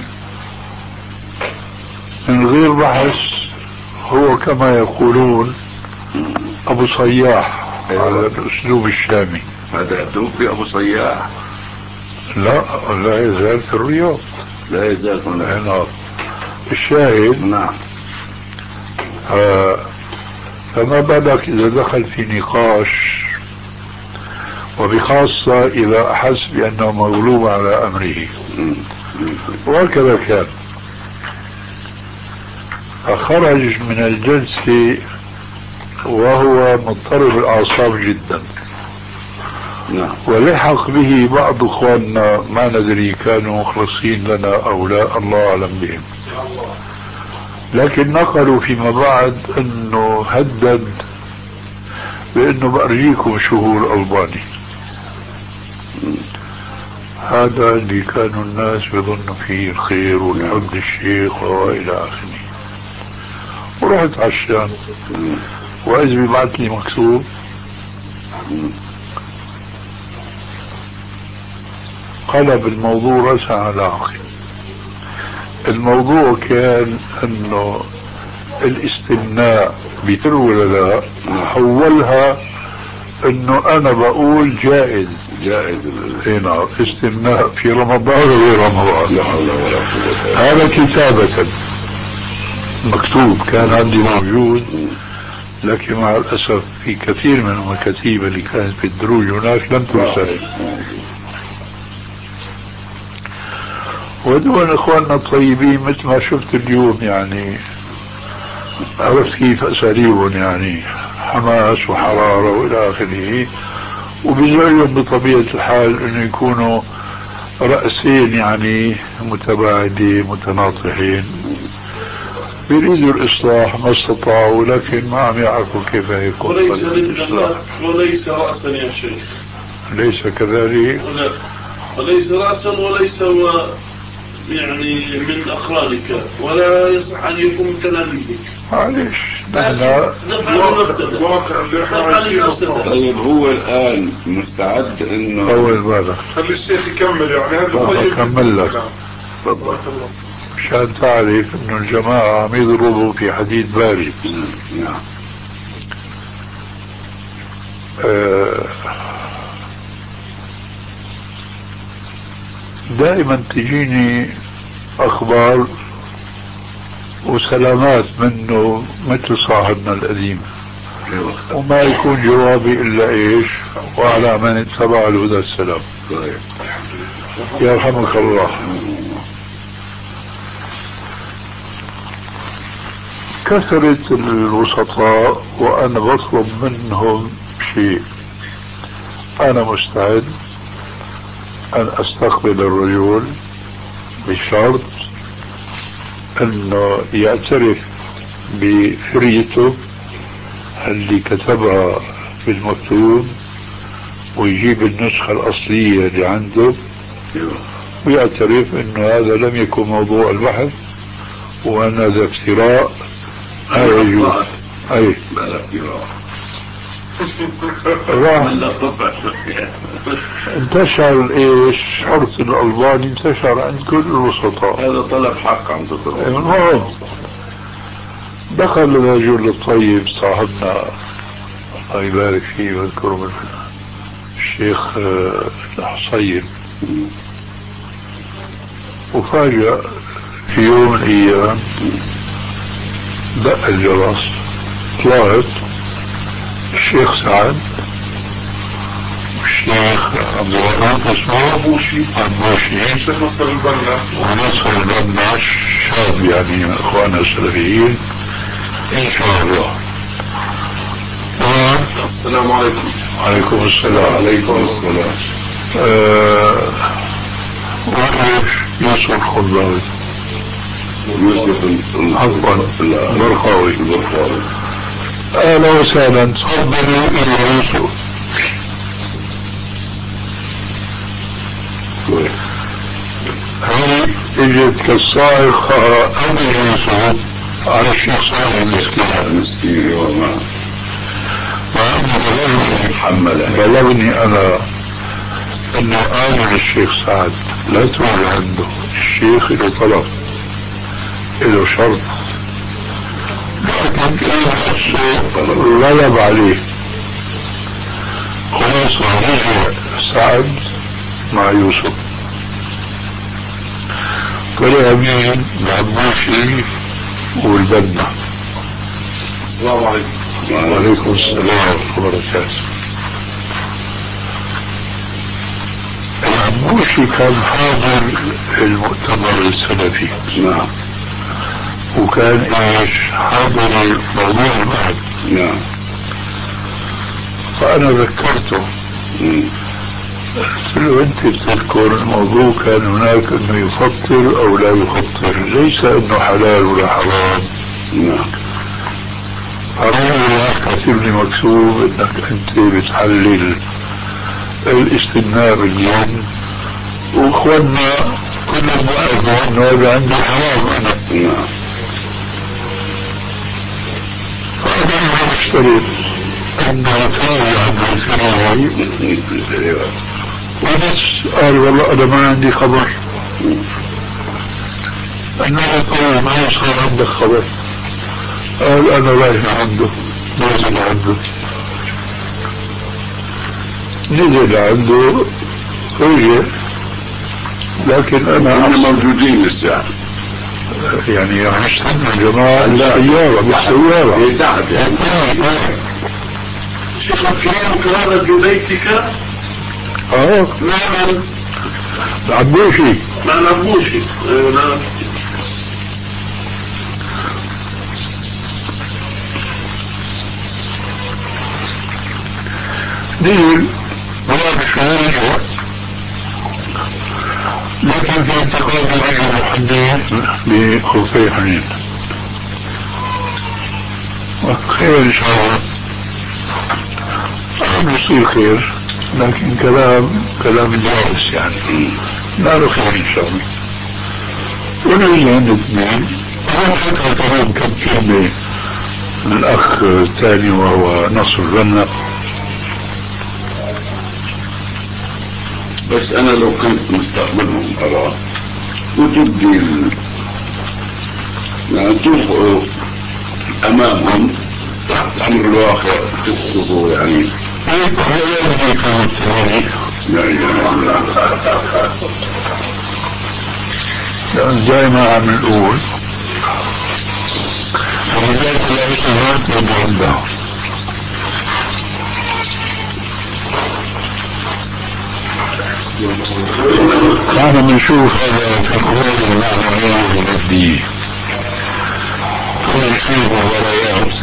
من غير بحث هو كما يقولون ابو صياح على الاسلوب الشامي. هذا توفي ابو صياح؟ لا لا يزال في الرياض. لا يزال هنا. الشاهد نعم. آه فما بالك اذا دخل في نقاش، وبخاصة اذا احس بانه مغلوب على امره، وهكذا كان. فخرج من الجلسة وهو مضطرب الأعصاب جدا. نعم. ولحق به بعض اخواننا ما ندري كانوا مخلصين لنا او لا، الله اعلم بهم، لكن نقلوا فيما بعد انه هدد بانه بأرجيكم شو هو الألباني. هذا اللي كانوا الناس بظنوا فيه الخير والحب للشيخ والى اخره. ورحت عشان واذ ببعث لي مكتوب قلب الموضوع رأسا على عقب. الموضوع كان انه الاستمناء بتر ولا لا، حولها انه انا بقول جائز. جائز هنا استمناء في رمضان وغير رمضان. هذا كتابة مكتوب كان عندي موجود، لكن مع الاسف في كثير من المكاتيب اللي كانت في الدروج هناك لم ترسل. ودول اخواننا الطيبين مثل ما شفت اليوم، يعني عرفت كيف اساليبهم، يعني حماس وحرارة والى اخره، وبيزعلهم بطبيعة الحال انه يكونوا رأسين يعني متباعدين متناطحين، بيريدوا الاصلاح ما استطاعوا، لكن ما عم يعرفوا كيف يكون وليس الاصلاح. وليس رأسا يا شيخ. ليس كذلك. لا، وليس رأسا وليس و يعني من أخرانك، ولا يصح أن يكون من تلاميذك. معلش نفعل المفسدة. طيب هو الآن مستعد إنه طول بالك، خلي الشيخ يكمل. يعني هذا طيب أكمل لك. تفضل. مشان تعرف إنه الجماعة عم يضربوا في حديد بارد. نعم. آه دائما تجيني اخبار وسلامات منه مثل صاحبنا القديم، وما يكون جوابي الا ايش؟ وعلى من اتبع الهدى السلام. يرحمك الله. كثرة الوسطاء وانا بطلب منهم شيء، انا مستعد ان استقبل الرجل بشرط انه يعترف بفريته اللي كتبها في المكتوب، ويجيب النسخة الاصلية اللي عنده، ويعترف انه هذا لم يكن موضوع البحث، وان هذا افتراء. لا يجوز. اي راح انتشر ايش؟ حرص الألباني انتشر عند كل الوسطاء. هذا طلب حق عم تطلب. المهم دخل الرجل الطيب صاحبنا الله يبارك فيه ويذكره الشيخ الحصين، وفاجأ في يوم من الايام دق الجرس، طلعت الشيخ سعد والشيخ ابو عمر اسمه ابوشي ابوشي الشيخ نصر البنا ونصر البنا شاب يعني اخواننا السلفيين ان شاء الله. السلام عليكم. عليكم السلام. عليكم السلام. آه وإيش يوسف الخضراوي؟ يوسف عفوا البرقاوي. البرقاوي. أهلا وسهلا، تفضلوا إلى يوسف. هل اجت كالصاعقة قبل يوسف على الشيخ صالح المسكين؟ المسكين وما محمد بلغني أنا أنه قال للشيخ سعد لا تروح عنده، الشيخ له طلب له شرط، لكن كان غلب عليه. خلاص رجع سعد مع يوسف، طلع مين؟ العباشي والبنا. السلام عليكم. وعليكم السلام ورحمة الله وبركاته. العباشي كان حاضر المؤتمر السلفي. نعم. وكان ايش؟ حاضر موضوع المهد. نعم. فأنا ذكرته، قلت له أنت بتذكر الموضوع كان هناك أنه يفطر أو لا يفطر، ليس أنه حلال ولا حرام. نعم. حرام كاتب لي مكتوب أنك أنت بتحلل الاستثناء باليوم، وأخواننا كلهم وقفوا أنه هذا عندي حرام أنا. نعم. فأنا مشترط أنه يتراجع عن الكلام وبس. قال والله أنا ما عندي خبر. أنا طيب ما يصير عندك خبر؟ قال أنا رايح عنده، نازل عنده. نزل عنده رجع، لكن أنا هم موجودين لسه يعني يعني استنى يا جماعة بالسيارة بالسيارة في تحت يعني. شيخ الكرام كان في بيتك؟ اه نعم. العبوشي. لا العبوشي. لا. نزل مرات شهرية، لكن في انتقال رجل محدث بخفي حنين. خير ان شاء الله، بيصير خير، لكن كلام كلام جالس يعني لا له خير ان شاء الله. ونجي عند اثنين، انا حكى كمان كم كلمة الاخ الثاني وهو نصر البنا. بس انا لو كنت مستقبلهم ارى وتبدي يعني تبقوا امامهم تحت امر الواقع تكتبوا يعني لأن زي ما عم نقول فلذلك العيشات يبعدها. كان بنشوف هذا في القرآن والأعمال والدين، كل شيء مباريات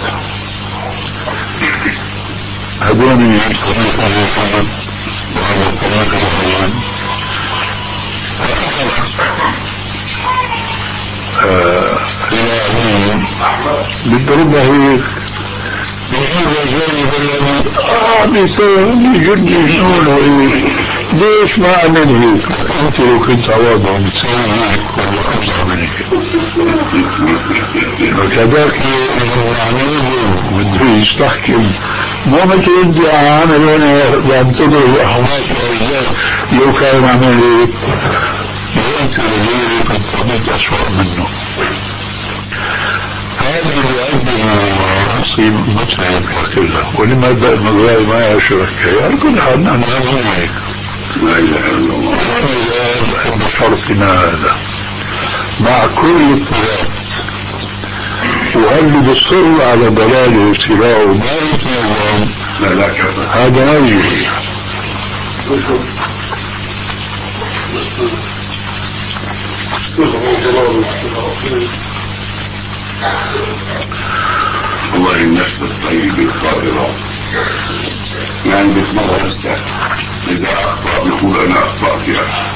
هدوني طريقة الرحمن وعلى طريقة الرحمن. بالضربة هيك بيجيبها زي بالله اه بيسوي جدي شنو ايه ليش ما عمل هيك؟ انت لو كنت عوضهم تسوي هيك والله افضل من هيك. وكذاك بده يستحكم، مو مثل انت عامل هنا بينتظر الاحوال لو كان عمل هيك انت اللي كنت عملت اسوأ منه. هذه الأدنى نصيب متعب كلها، ولما المغاري ما يعشرك على كل حال نحن نعمل هيك. لا اله الا الله. بشرطنا هذا مع كل الطغاة وهل بيصر على ضلاله وابتلاعه ما يتنظم لا لا كفى هذا ما يجري. والله النفس الطيب القادرة يعني بيتمرن نفسه، إذا أخطأ بيقول أنا أخطأت يعني.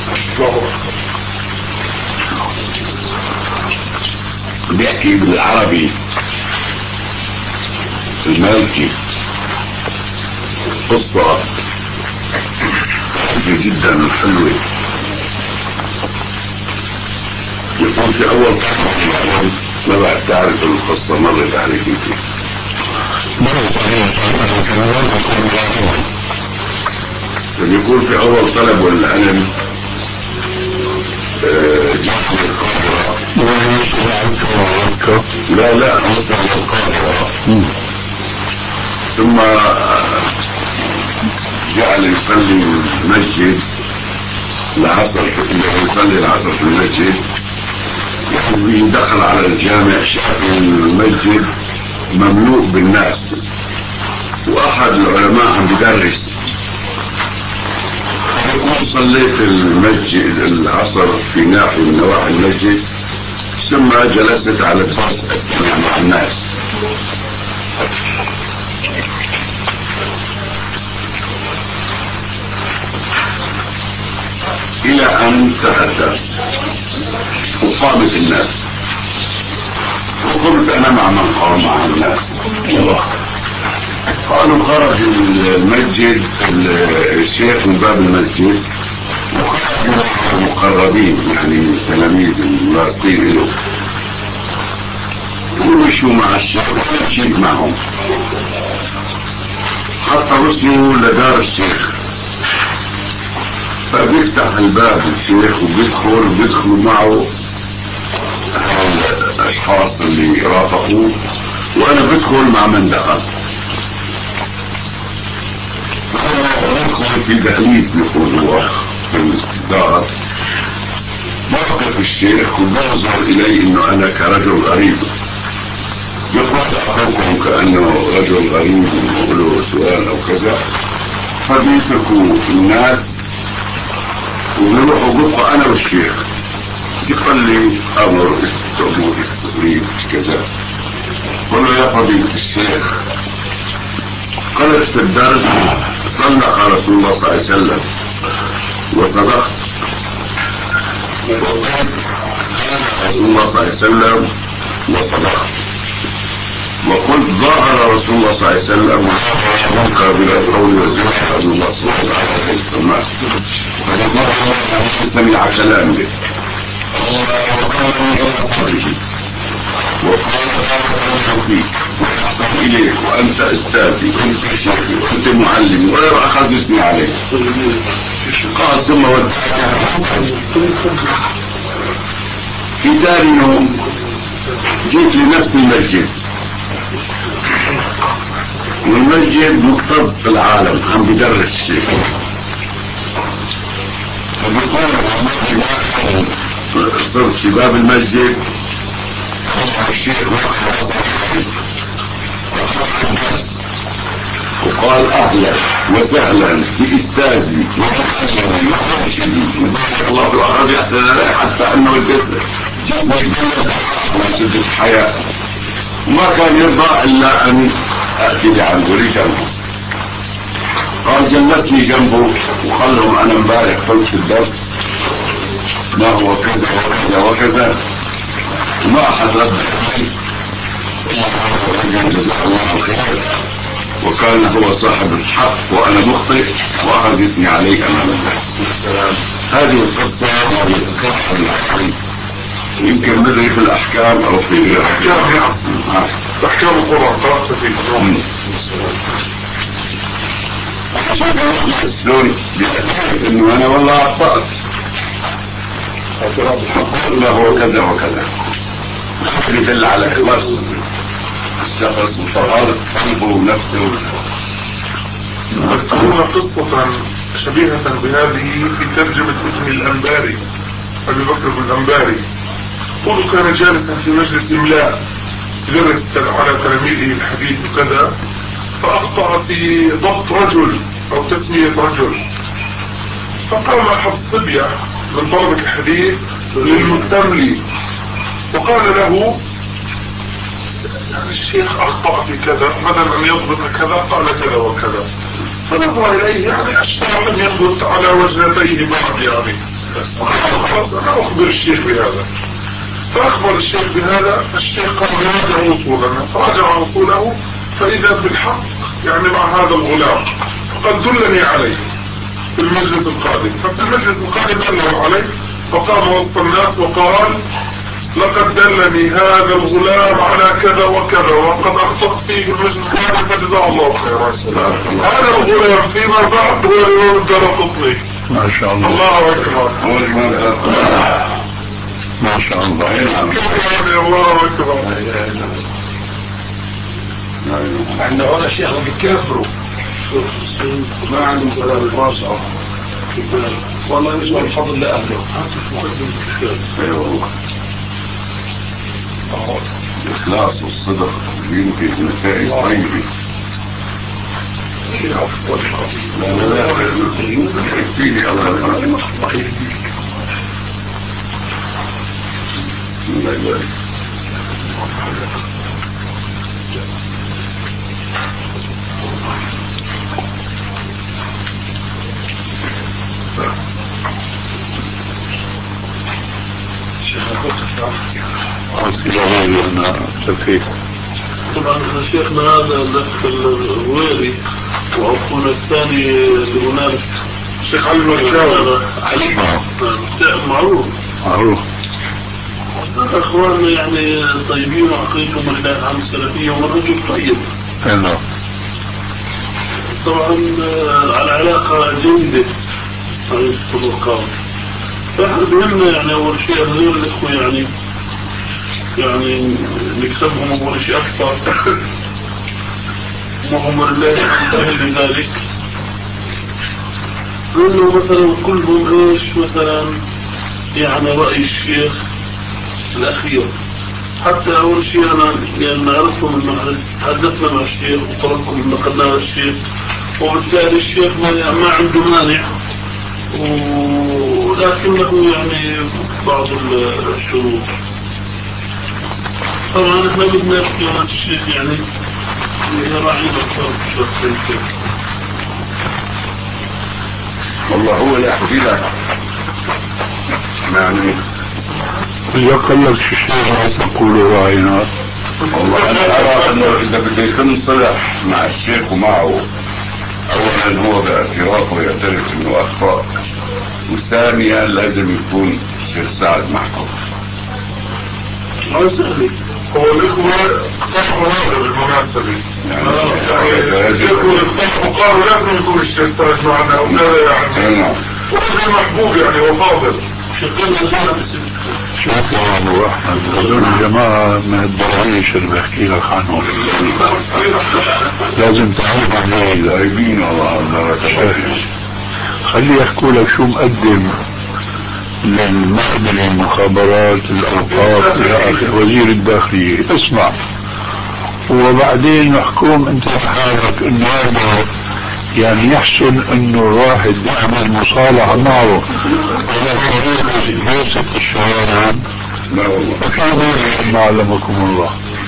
بيحكي بالعربي المالكي قصة جدا حلوة. يقول في أول قصة، ما بعد تعرف القصة مرت عليك انت؟ يقول في أول طلب العلم جاء القاهرة. لا لا وصل القاهرة ثم جعل يصلي المسجد العصر، يصلي العصر في المسجد. يعني دخل على الجامع شاف المسجد مملوء بالناس، واحد العلماء عم بدرس. يقول صليت المسجد العصر في ناحية من نواحي المسجد، ثم جلست على الدرس استمع مع الناس. الى ان انتهى الدرس وقامت الناس، وقلت انا مع من قام مع الناس. قالوا خرج المسجد الشيخ من باب المسجد، وخرج المقربين يعني تلاميذ اللاصقين له، ومشوا مع الشيخ ومشيت معهم حتى وصلوا لدار الشيخ. فبيفتح الباب الشيخ وبيدخل بيدخلوا معه الاشخاص اللي رافقوه، وانا بدخل مع من دخل. بدخل في دهليز بيقول هو في الدار، موقف الشيخ وبنظر الي انه انا كرجل غريب. يقول اخوكم كانه رجل غريب وله سؤال او كذا، فبيتركوا الناس وبيروحوا بقى انا والشيخ. يقول لي امر تأمر تريد كذا. قل له يا فضيلة الشيخ، قالت في الدرس طلق رسول الله صلى الله عليه وسلم وصدقت. رسول الله صلى الله عليه وسلم وصدقت، وقلت ظاهر رسول الله صلى الله عليه وسلم منكر بلا قول وزور أن الله سبحانه عليه السماء. سمع كلامي وقال أنا فيك وأحسن إليك وأنت أستاذي وأنت شيخي وأنت معلمي ولا أخذ اسمي عليك. قال ثم في ثاني يوم جيت لنفس المسجد، والمسجد مكتظ في العالم عم بدرس الشيخ. صرت في باب المسجد الشيخ وقال اهلا وسهلا باستاذي الله في الارض يحسن علي، حتى انه جسمي من شدة الحياة وما كان يرضى الا ان اتي لعنده لجنبه. قال جلسني جنبه وقال انا امبارح قلت في الدرس ما هو كذا وكذا وكذا، وما احد رد عليه جزاه الله خير، وكان هو صاحب الحق وانا مخطئ واخذ يثني علي امام الناس. هذه القصه يمكن مدري في الاحكام او في الاحكام. احكام القران قرات فيه شلون انه انا والله اخطأت، اقول له كذا وكذا يدل على اخلاص الشخص وطهارة قلبه ونفسه. تذكرون قصة شبيهة بهذه في ترجمة ابن الأنباري، أبي بكر بن الأنباري. قولوا كان جالسا في مجلس إملاء يدرس على تلاميذه الحديث وكذا، فأخطأ في ضبط رجل أو تسمية رجل، فقام أحد الصبية من طلبة الحديث للمستملي وقال له يعني الشيخ أخطأ في كذا، بدل أن يضبط كذا قال كذا وكذا، فنظر إليه يعني الشرع لم يضبط على وجهتيه بعد يعني، خلاص أنا أخبر الشيخ بهذا. فأخبر الشيخ بهذا، الشيخ قال راجع وصولنا، فراجع وصوله فإذا بالحق يعني مع هذا الغلام، فقد دلني عليه في المجلس القادم. ففي المجلس القادم دله عليه، فقام وسط الناس وقال لقد دلني هذا الغلام على كذا وكذا وقد أخطأت فيه في المجلس القادم فجزاه الله خيرا. هذا الغلام فيما بعد هو الإمام الدارقطني. ما شاء الله. الله أكبر. ما شاء الله. الله أكبر. عندنا هنا شيخ بيكبروا ما عندهم سلام الفاصل والله يجب الفضل لأهله. ايوه الإخلاص والصدق يمكن نتائج طيبة. أفضل لا لا لا يكفيني الله يبارك. الله يبارك. أصيله أنا سفيك. طبعا شيخنا هذا الأخ الغويري وأخونا الثاني اللي هناك الشيخ علي المكاوي علي معروف معروف. أخواننا يعني طيبين وعقيدهم لله عن السلفية ورجل طيب. نعم. طبعا على علاقة جيدة على الطرقات. فإحنا بهمنا يعني أول شيء غير الإخوة يعني يعني نكسبهم أول شيء أكثر وهم لله يستهل ذلك، لأنه مثلا كلهم إيش مثلا يعني رأي الشيخ الأخير. حتى أول شيء أنا يعني نعرفهم إنه حدثنا مع الشيخ وطلبكم إنه قلنا الشيخ، وبالتالي الشيخ ما عنده مانع، ولكنه يعني بعض الشروط. طبعا احنا بدنا نحكي عن الشيخ يعني يراعينا أكثر بشخصين كيف. والله هو اللي أحكي لك يعني إذا قال لك شيء لا تقول راعينا. والله أنا أرى أنه إذا بده يكون صلح مع الشيخ ومعه، أولا هو باعترافه يعترف أنه أخطأ، وثانيا لازم يكون الشيخ سعد محفوظ. ما سهل. هو الإخوة اقتحموا هذا بالمناسبة يعني الإخوة اقتحموا قالوا لازم يكون الشيخ سعد معنا وكذا يعني ورجل محبوب يعني وفاضل. شكرا لله. شوف يا أبو أحمد، هذول الجماعة من الدراويش اللي بحكي لك عنهم لازم تعرف عليه غايبين والله. خلي يحكوا لك شو مقدم للمعدن المخابرات الأوقاف إلى آخر وزير الداخلية. اسمع وبعدين نحكم أنت بحالك إنه هذا يعني يحسن إنه الواحد يعمل مصالحة معه على طريقة يوسف الشوارع. لا والله فكيف ما علمكم الله.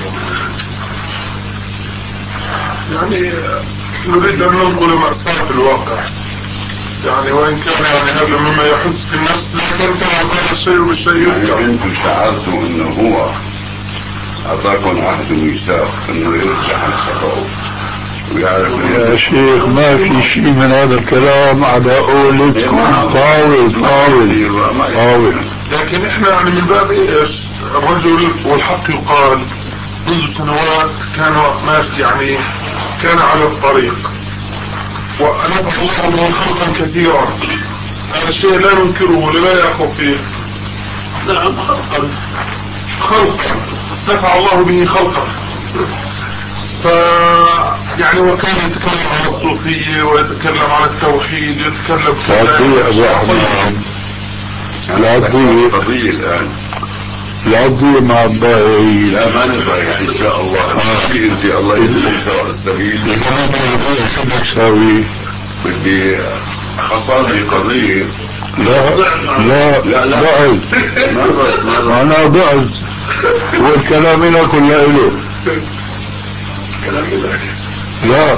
يعني نريد أن ننقل مأساة الواقع يعني، وإن كان يعني هذا مما يحس في النفس، لكن كما قال الشيء بالشيء يذكر. يعني أنتم شعرتوا أنه هو أعطاكم عهد وميثاق أنه يرجع عن خطأه ويعرف. يا شيخ ما في شيء من هذا الكلام على قولتكم. طاول طاول طاول. لكن احنا يعني من باب ايش الرجل والحق يقال منذ سنوات كان ماشي يعني كان على الطريق ونفع الله به خلقا كثيرا. هذا الشيء لا ننكره ولا يأخذ فيه. نعم خلقا خلقا نفع الله به خلقا. ف يعني وكان يتكلم عن الصوفية ويتكلم عن التوحيد يتكلم لا تضيع أبو أحمد، لا تضيع قضية الآن، لا تضيع مع الضائعين. لا ما نضيع إن شاء الله. في أنت الله يهديك سواء السبيل. شو تساوي؟ بدي خطر لي قضية. لا لا لا لا بعد أنا بعد والكلام لك ولا إله. كلام بالله لا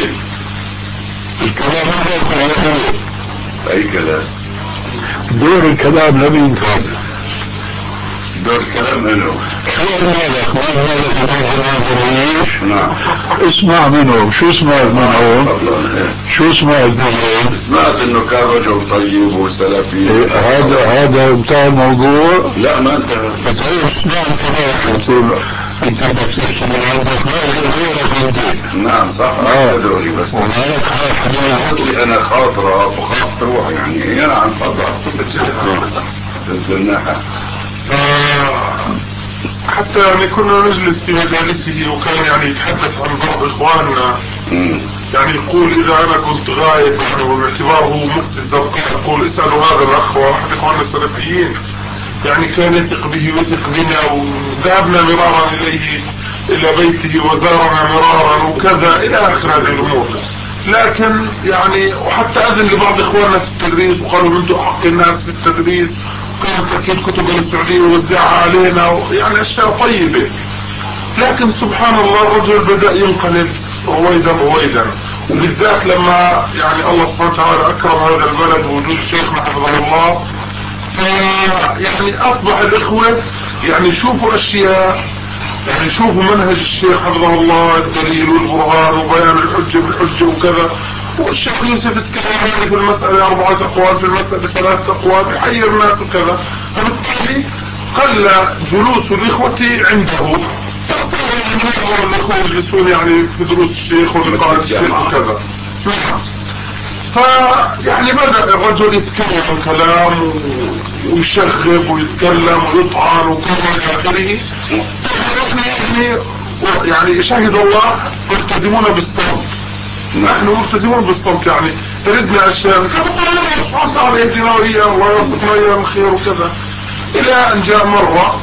الكلام هذا اي كلام. دور الكلام لم ينكر. دور الكلام منه شو مالك ما مالك نعم. اسمع منهم. شو سمعت منهم؟ شو سمعت منهم؟ سمعت انه كان رجل طيب وسلفي. إيه هذا هذا انتهى الموضوع؟ لا ما انتهى. اسمع كمان تقول انت بدك تحكي من عندك ما غيرك عندك. نعم صح. اه دوري بس ومالك حاطلي انا خاطرة وخاف تروح يعني. هي نعم تفضل. تنزلناها حتى يعني كنا نجلس في مجالسه وكان يعني يتحدث عن بعض اخواننا. يعني يقول اذا انا كنت غايب يعني وباعتباره مفتي الزرقاء يقول اسألوا هذا الاخ واحد اخواننا السلفيين يعني كان يثق به ويثق بنا وذهبنا مرارا اليه الى بيته وزارنا مرارا وكذا الى اخر هذه الامور. لكن يعني وحتى اذن لبعض اخواننا في التدريس وقالوا انتم احق الناس في التدريس وكانت اكيد كتب السعودية ووزعها علينا يعني اشياء طيبة. لكن سبحان الله الرجل بدأ ينقلب رويدا رويدا وبالذات لما يعني الله سبحانه وتعالى اكرم هذا البلد ووجود شيخنا حفظه الله. يعني اصبح الاخوة يعني يشوفوا اشياء يعني يشوفوا منهج الشيخ حفظه الله الدليل والبرهان وبيان الحجة بالحجة وكذا. والشيخ يوسف اتكلم في المسألة أربعة أقوال في المسألة ثلاثة أقوال يحير الناس وكذا. فبالتالي قل جلوس الإخوة عنده. فأصبح الإخوة يجلسون يعني في دروس الشيخ ولقاء الشيخ وكذا. فيعني بدأ الرجل يتكلم كلام ويشغب ويتكلم ويطعن وكذا إلى آخره. يعني يعني شهد الله ملتزمون بالصمت. نحن ملتزمون بالصمت يعني ردنا اشياء كذا صار يهدينا وإياه الله يرزقنا إياه الخير وكذا. الى ان جاء مرة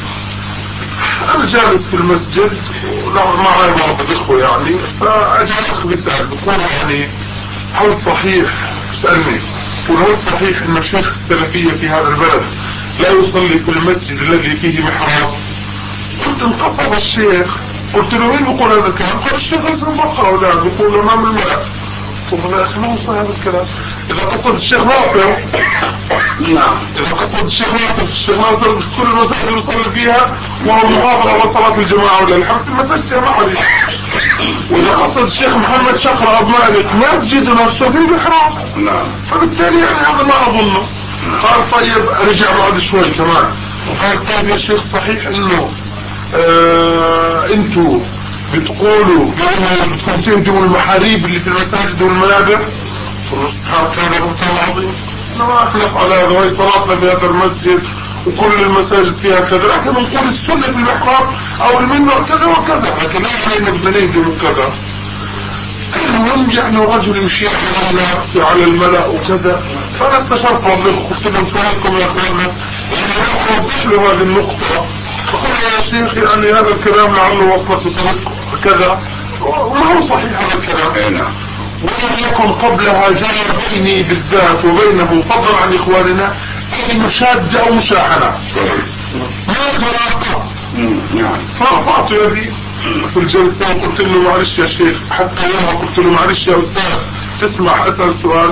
انا جالس في المسجد معي بعض الاخوة يعني فاجي اخ بيسأل بقول يعني هل صحيح سألني وهل صحيح ان الشيخ السلفية في هذا البلد لا يصلي في المسجد الذي فيه محراب؟ قلت انقصد الشيخ. قلت له مين بيقول هذا الكلام؟ قال الشيخ اسم بقرة ولا بيقول امام الملأ. قلت له يا اخي ما هو صحيح هذا الكلام. اذا قصد الشيخ ناصر نعم اذا قصد الشيخ ناصر الشيخ ناصر كل المساجد يصلي فيها وهو محافظ على صلاة الجماعة ولا الحمد المساجد جماعة. واذا قصد الشيخ محمد شقرة ابو مالك مسجد نفسه فيه محراب. نعم فبالتالي يعني هذا ما اظنه. قال طيب رجع بعد شوي كمان وقال طيب يا شيخ صحيح انه آه انتوا بتقولوا بانه بدكم تهدموا المحاريب اللي في المساجد والمنابر؟ قلت سبحانك يا رب العظيم احنا ما نفعل هذا وهي صلاتنا في هذا المسجد وكل المساجد فيها كذا. لكن نقول السنة في المحراب او المنبر كذا وكذا لكن لا يعني بدنا نهدم وكذا. المهم يعني الرجل يمشي على على الملأ وكذا. فانا استشرت فضلك قلت لهم شو رايكم يا اخوانا يعني اوضح له هذه النقطة. فقال يا شيخ يعني هذا الكلام لعله وصلت لطريق كذا وما هو صحيح هذا الكلام. ولم يكن قبلها جرى بيني بالذات وبينه فضلا عن اخواننا اي مشادة او مشاحنة ما جرى قط. فرفعت يدي في الجلسة وقلت له معلش يا شيخ حتى يومها قلت له معلش يا استاذ تسمح اسأل سؤال؟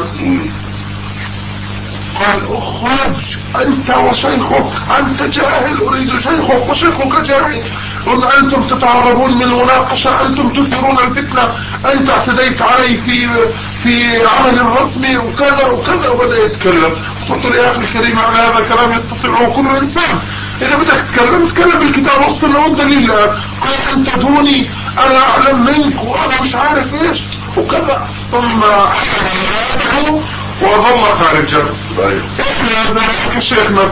قال اخرج انت وشيخك انت جاهل اريد شيخك وشيخك جاهل. قلنا انتم تتعرضون من المناقشة انتم تثيرون الفتنة انت اعتديت علي في في عمل رسمي وكذا وكذا. وبدأ يتكلم. قلت له يا اخي الكريم على هذا كلام يستطيعه كل انسان. اذا بدك تتكلم تتكلم بالكتاب والسنة والدليل. قال انت دوني انا اعلم منك وانا مش عارف ايش وكذا. ثم وظل خارجا. احنا شيخنا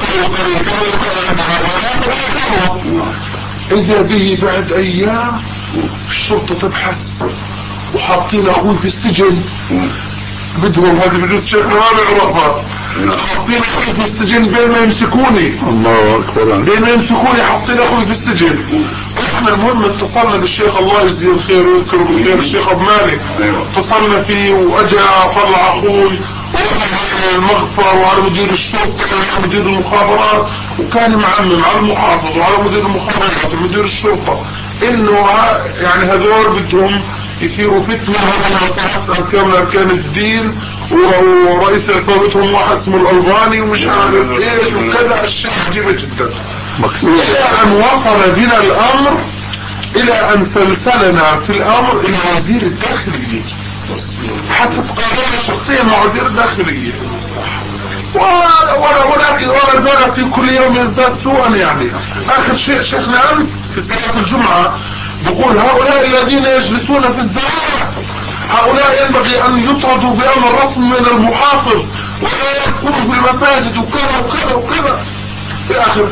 اذا به بعد ايام الشرطة تبحث وحاطين اخوي في السجن. بدهم هذه بجوز شيخنا ما بيعرفها. حاطين اخوي في السجن بين ما يمسكوني. الله اكبر. بين ما يمسكوني حاطين اخوي في السجن. احنا المهم اتصلنا بالشيخ الله يجزيه الخير ويذكره بالخير الشيخ ابو مالك. اتصلنا فيه واجا طلع اخوي وعلى المغفر وعلى مدير الشرطة وعلى مدير المخابرات وكان معمم على المحافظ وعلى مدير المخابرات ومدير الشرطة انه يعني هذول بدهم يصيروا فتنة على اركان اركان الدين، ورئيس عصابتهم واحد اسمه الالباني ومش عارف ايش وكذا، اشياء عجيبة جدا. الى ان وصل بنا الامر الى ان سلسلنا في الامر الى وزير الداخلية، حتى تقابلنا شخصيا مع وزير الداخلية، ولا ولا ولا ولا زال في كل يوم يزداد سوءا. يعني اخر شيء شيخنا امس في صلاة الجمعة بقول هؤلاء الذين يجلسون في الزراعة هؤلاء ينبغي ان يطردوا بامر رسمي من المحافظ ولا يكونوا في المساجد وكذا وكذا وكذا في اخر.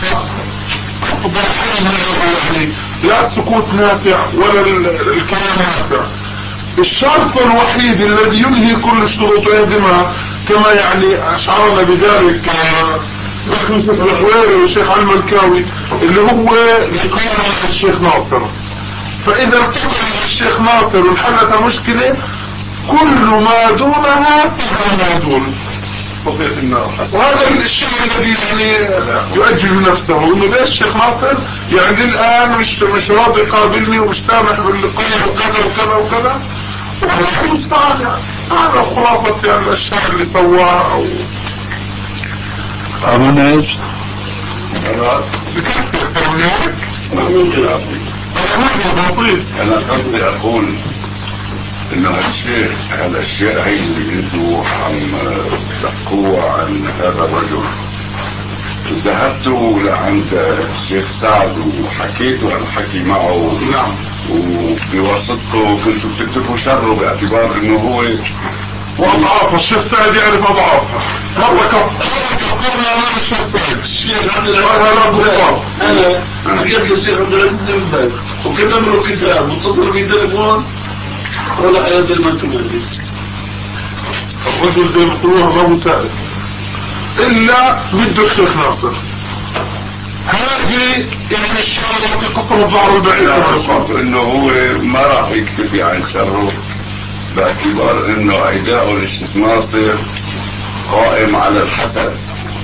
يعني لا السكوت نافع ولا الكلام نافع. الشرط الوحيد الذي ينهي كل الشروط ويهدمها كما يعني اشعرنا بذلك الاخ يوسف الحويري والشيخ علي الملكاوي اللي هو لقاء الشيخ ناصر. فاذا التقى الشيخ ناصر وانحلت المشكلة كل ما دونها سهل ما دون طفيت النار. وهذا الشيء الذي يعني يؤجل نفسه انه ليش الشيخ ناصر يعني الان مش مش راضي يقابلني ومش سامح باللقاء وكذا وكذا وكذا. هذا خلاصة يعني الاشياء اللي سواها. او أمنا إيش؟ أنا بكثر من هيك ما ممكن أقول. أنا قصدي أقول إنه هالشيء هالأشياء هي اللي أنتوا عم تحكوا عن هذا الرجل. ذهبت لعند الشيخ سعد وحكيتوا عن الحكي معه. نعم. وبواسطته كنتوا بتكتبوا شره باعتبار إنه هو واضعافها. الشيخ سعد يعرف اضعافها. مرة كفرنا امام الشيخ سعد. الشيخ عبد العزيز انا حكيت للشيخ عبد العزيز بن باز وكتب له كتاب واتصل بالتليفون ولا حياة المنتمين. الرجل زي ما يقولوها ما مساعد الا بده الشيخ ناصر. هذه يعني الشارع التي قصر الظهر البعيد. انه هو ما راح يكتفي عن شره باعتبار انه عداء للشيخ ناصر قائم على الحسد.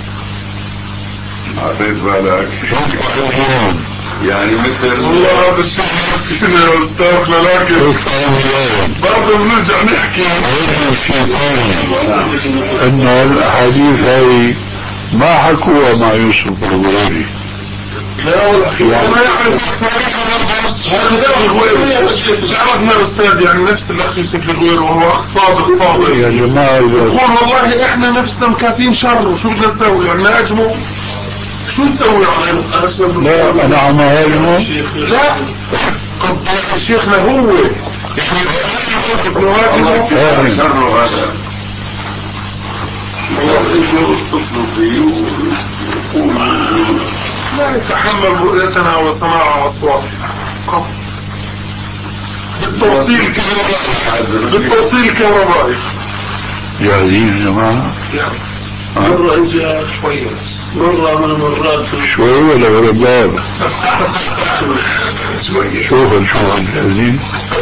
عطيت بالك يعني مثل والله هذا الشيء فينا يا استاذ لكن برضه بنرجع نحكي انه الاحاديث هاي ما حكوها مع يوسف الغريري. لا ولا اخي ما يعرف هذا الغوير عرفنا الاستاذ يعني نفس الاخ يوسف الغوير وهو اخ صادق صادق يا جماعه يقول والله احنا نفسنا مكافين شر وشو بدنا نسوي يعني نهاجمه شو نسوي يعني. لا انا عم هاجمه لا قد شيخنا هو يعني نواجهه شره هذا ويتصلوا فيه ويقوم لا يتحمل رؤيتنا وسماع اصواتنا بالتوصيل الكهربائي بالتوصيل الكهربائي. جاهزين يا جماعه؟ مرة اجا شوية مرة من المرات شوي ولا غرباب؟ شوية شوفوا شوفوا جاهزين؟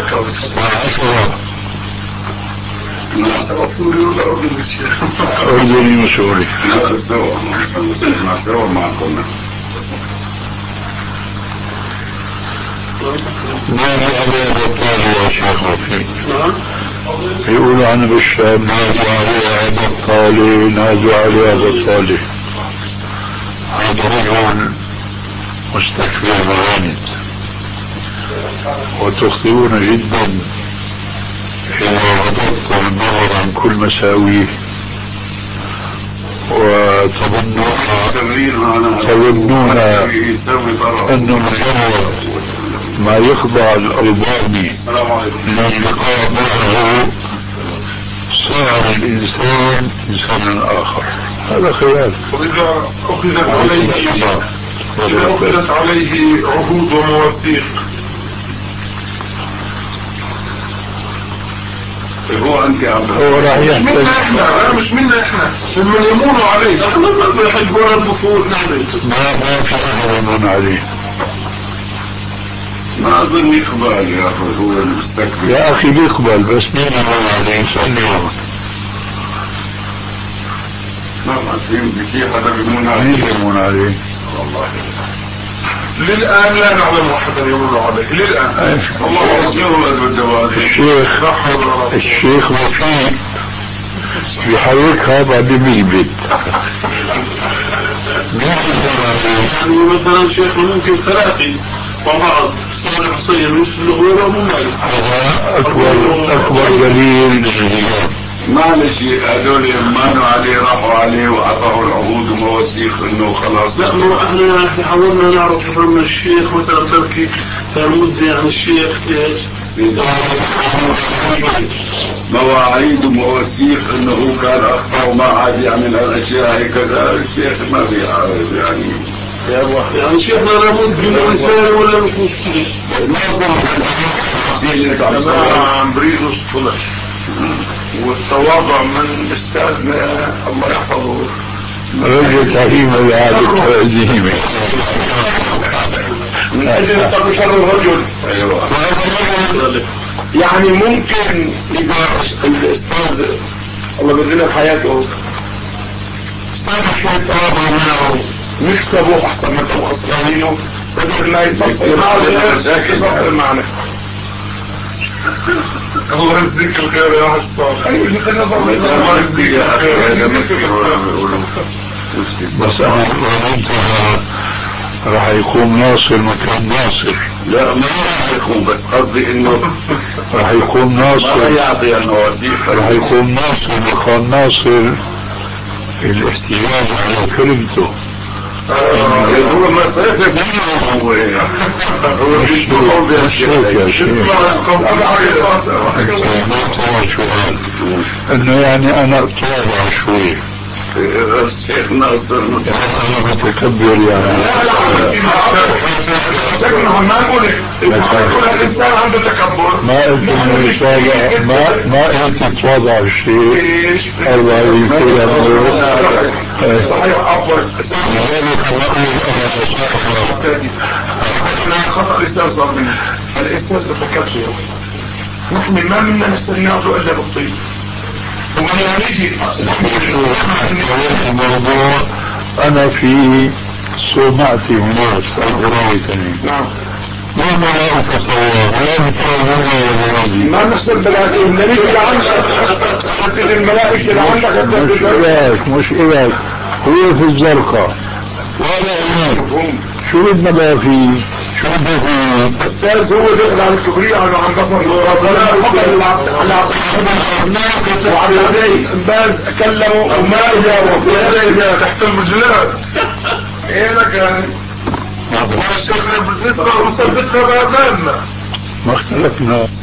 رسولي ولا أردني الشيخ أردني وسوري لا سوا ما سوا ما كنا نادوا علي أبو طالب يا شيخ وفيق. يقولوا عن بالشام نادوا علي أبو طالب نادوا علي أبو طالب. هذا رجل مستكبر مغاند وتخطئون جدا إذا غضبتم النظر عن كل مساويه وتظنون تظنون أنه مجرد ما يخضع الألباني للقاء معه صار الإنسان إنسانا آخر. هذا خيال. وإذا أخذت عليه إذا أخذت عليه عهود ومواثيق هو أنت هو راح مش منا إحنا لا مش منا إحنا ممن يمونوا عليه. إحنا ما بيحبون البطول نعمل ما ما في أحد يمون عليه. ما أظن يقبل يا أخي هو المستكبر. يا أخي بيقبل بس مين يمون عليه سألني هون. ما ما في في حدا بيمون عليه. مين يمون عليه؟ والله للآن لا نعلم أحدا يمر عليه للآن. الله يجزيه بالجواد. الشيخ الشيخ وفي بحركها بعد بيثبت. يعني مثلا شيخ ممكن ثلاثي وبعض صالح حسين مثل غيره مميز. هذا أكبر أكبر دليل. معلش هذول يمانوا عليه راحوا عليه وأعطاه العهود ومواثيق إنه خلاص. لا ما احنا احنا حاولنا نعرف من الشيخ مثلا تركي المدة عن الشيخ ايش؟ مواعيد ومواثيق انه هو كان اخطا وما عاد يعمل هالاشياء هكذا. الشيخ ما بيعرف يعني يا ابو يعني شيخنا لابد من رساله ولا مش مشكله؟ عم بريد الصلح والتواضع من استاذنا الله يحفظه. رجل تعليم العادة التعزيمي من اجل تقوى شر الرجل. ايوه يعني ممكن اذا الاستاذ الله يبارك حياته استاذ شوية تواضع معه نكسبه احسن ما تبقى خسرانينه بدل ما يصفر معنا. الله يجزيك الخير يا حسام. ايوه جدا نظر الله يجزيك الخير. بس انا وانتها راح يقوم ناصر مكان ناصر. لا ما راح يقوم بس قصدي انه راح يقوم ناصر ما يعطي المواثيق. راح يقوم ناصر مكان ناصر في الاحتجاج على كلمته. هو ما صرف منه هو هو مش هيك يا شيخ. سؤال انه يعني انا اتواضع شوي. الشيخ ناصر انا متكبر يعني. لا لا لا ما نقول كل الانسان عنده تكبر. ما قلت انه يتواضع ما ما قلت يتواضع الشيء. الله يكرمه. صحيح عفوا. انا خطأ الاستاذ صار مني. الاستاذ بتكبر. نحن ما منا نستناده الا بالطيب. ومن يجي الموضوع انا في صومعتي هناك الغراوي تاني. نعم. ما ملاك صواب ولا متعلمون ما نحسب الملائكة الملائكة اللي عندك حدد الملائكة اللي عندك. مش إليك مش إليك هو في الزرقاء ولا إليك. شو بدنا بقى فيه؟ شو بدنا فيه؟ الثالث هو دخل على الكبرية عنه عن بصر ولا فضل على وعلى يديه باز كلموا وما جاوب ولا تحت الرجلات. ايه لك يعني الشيخ بالنسبة وصدقها بأذاننا ما اختلفنا.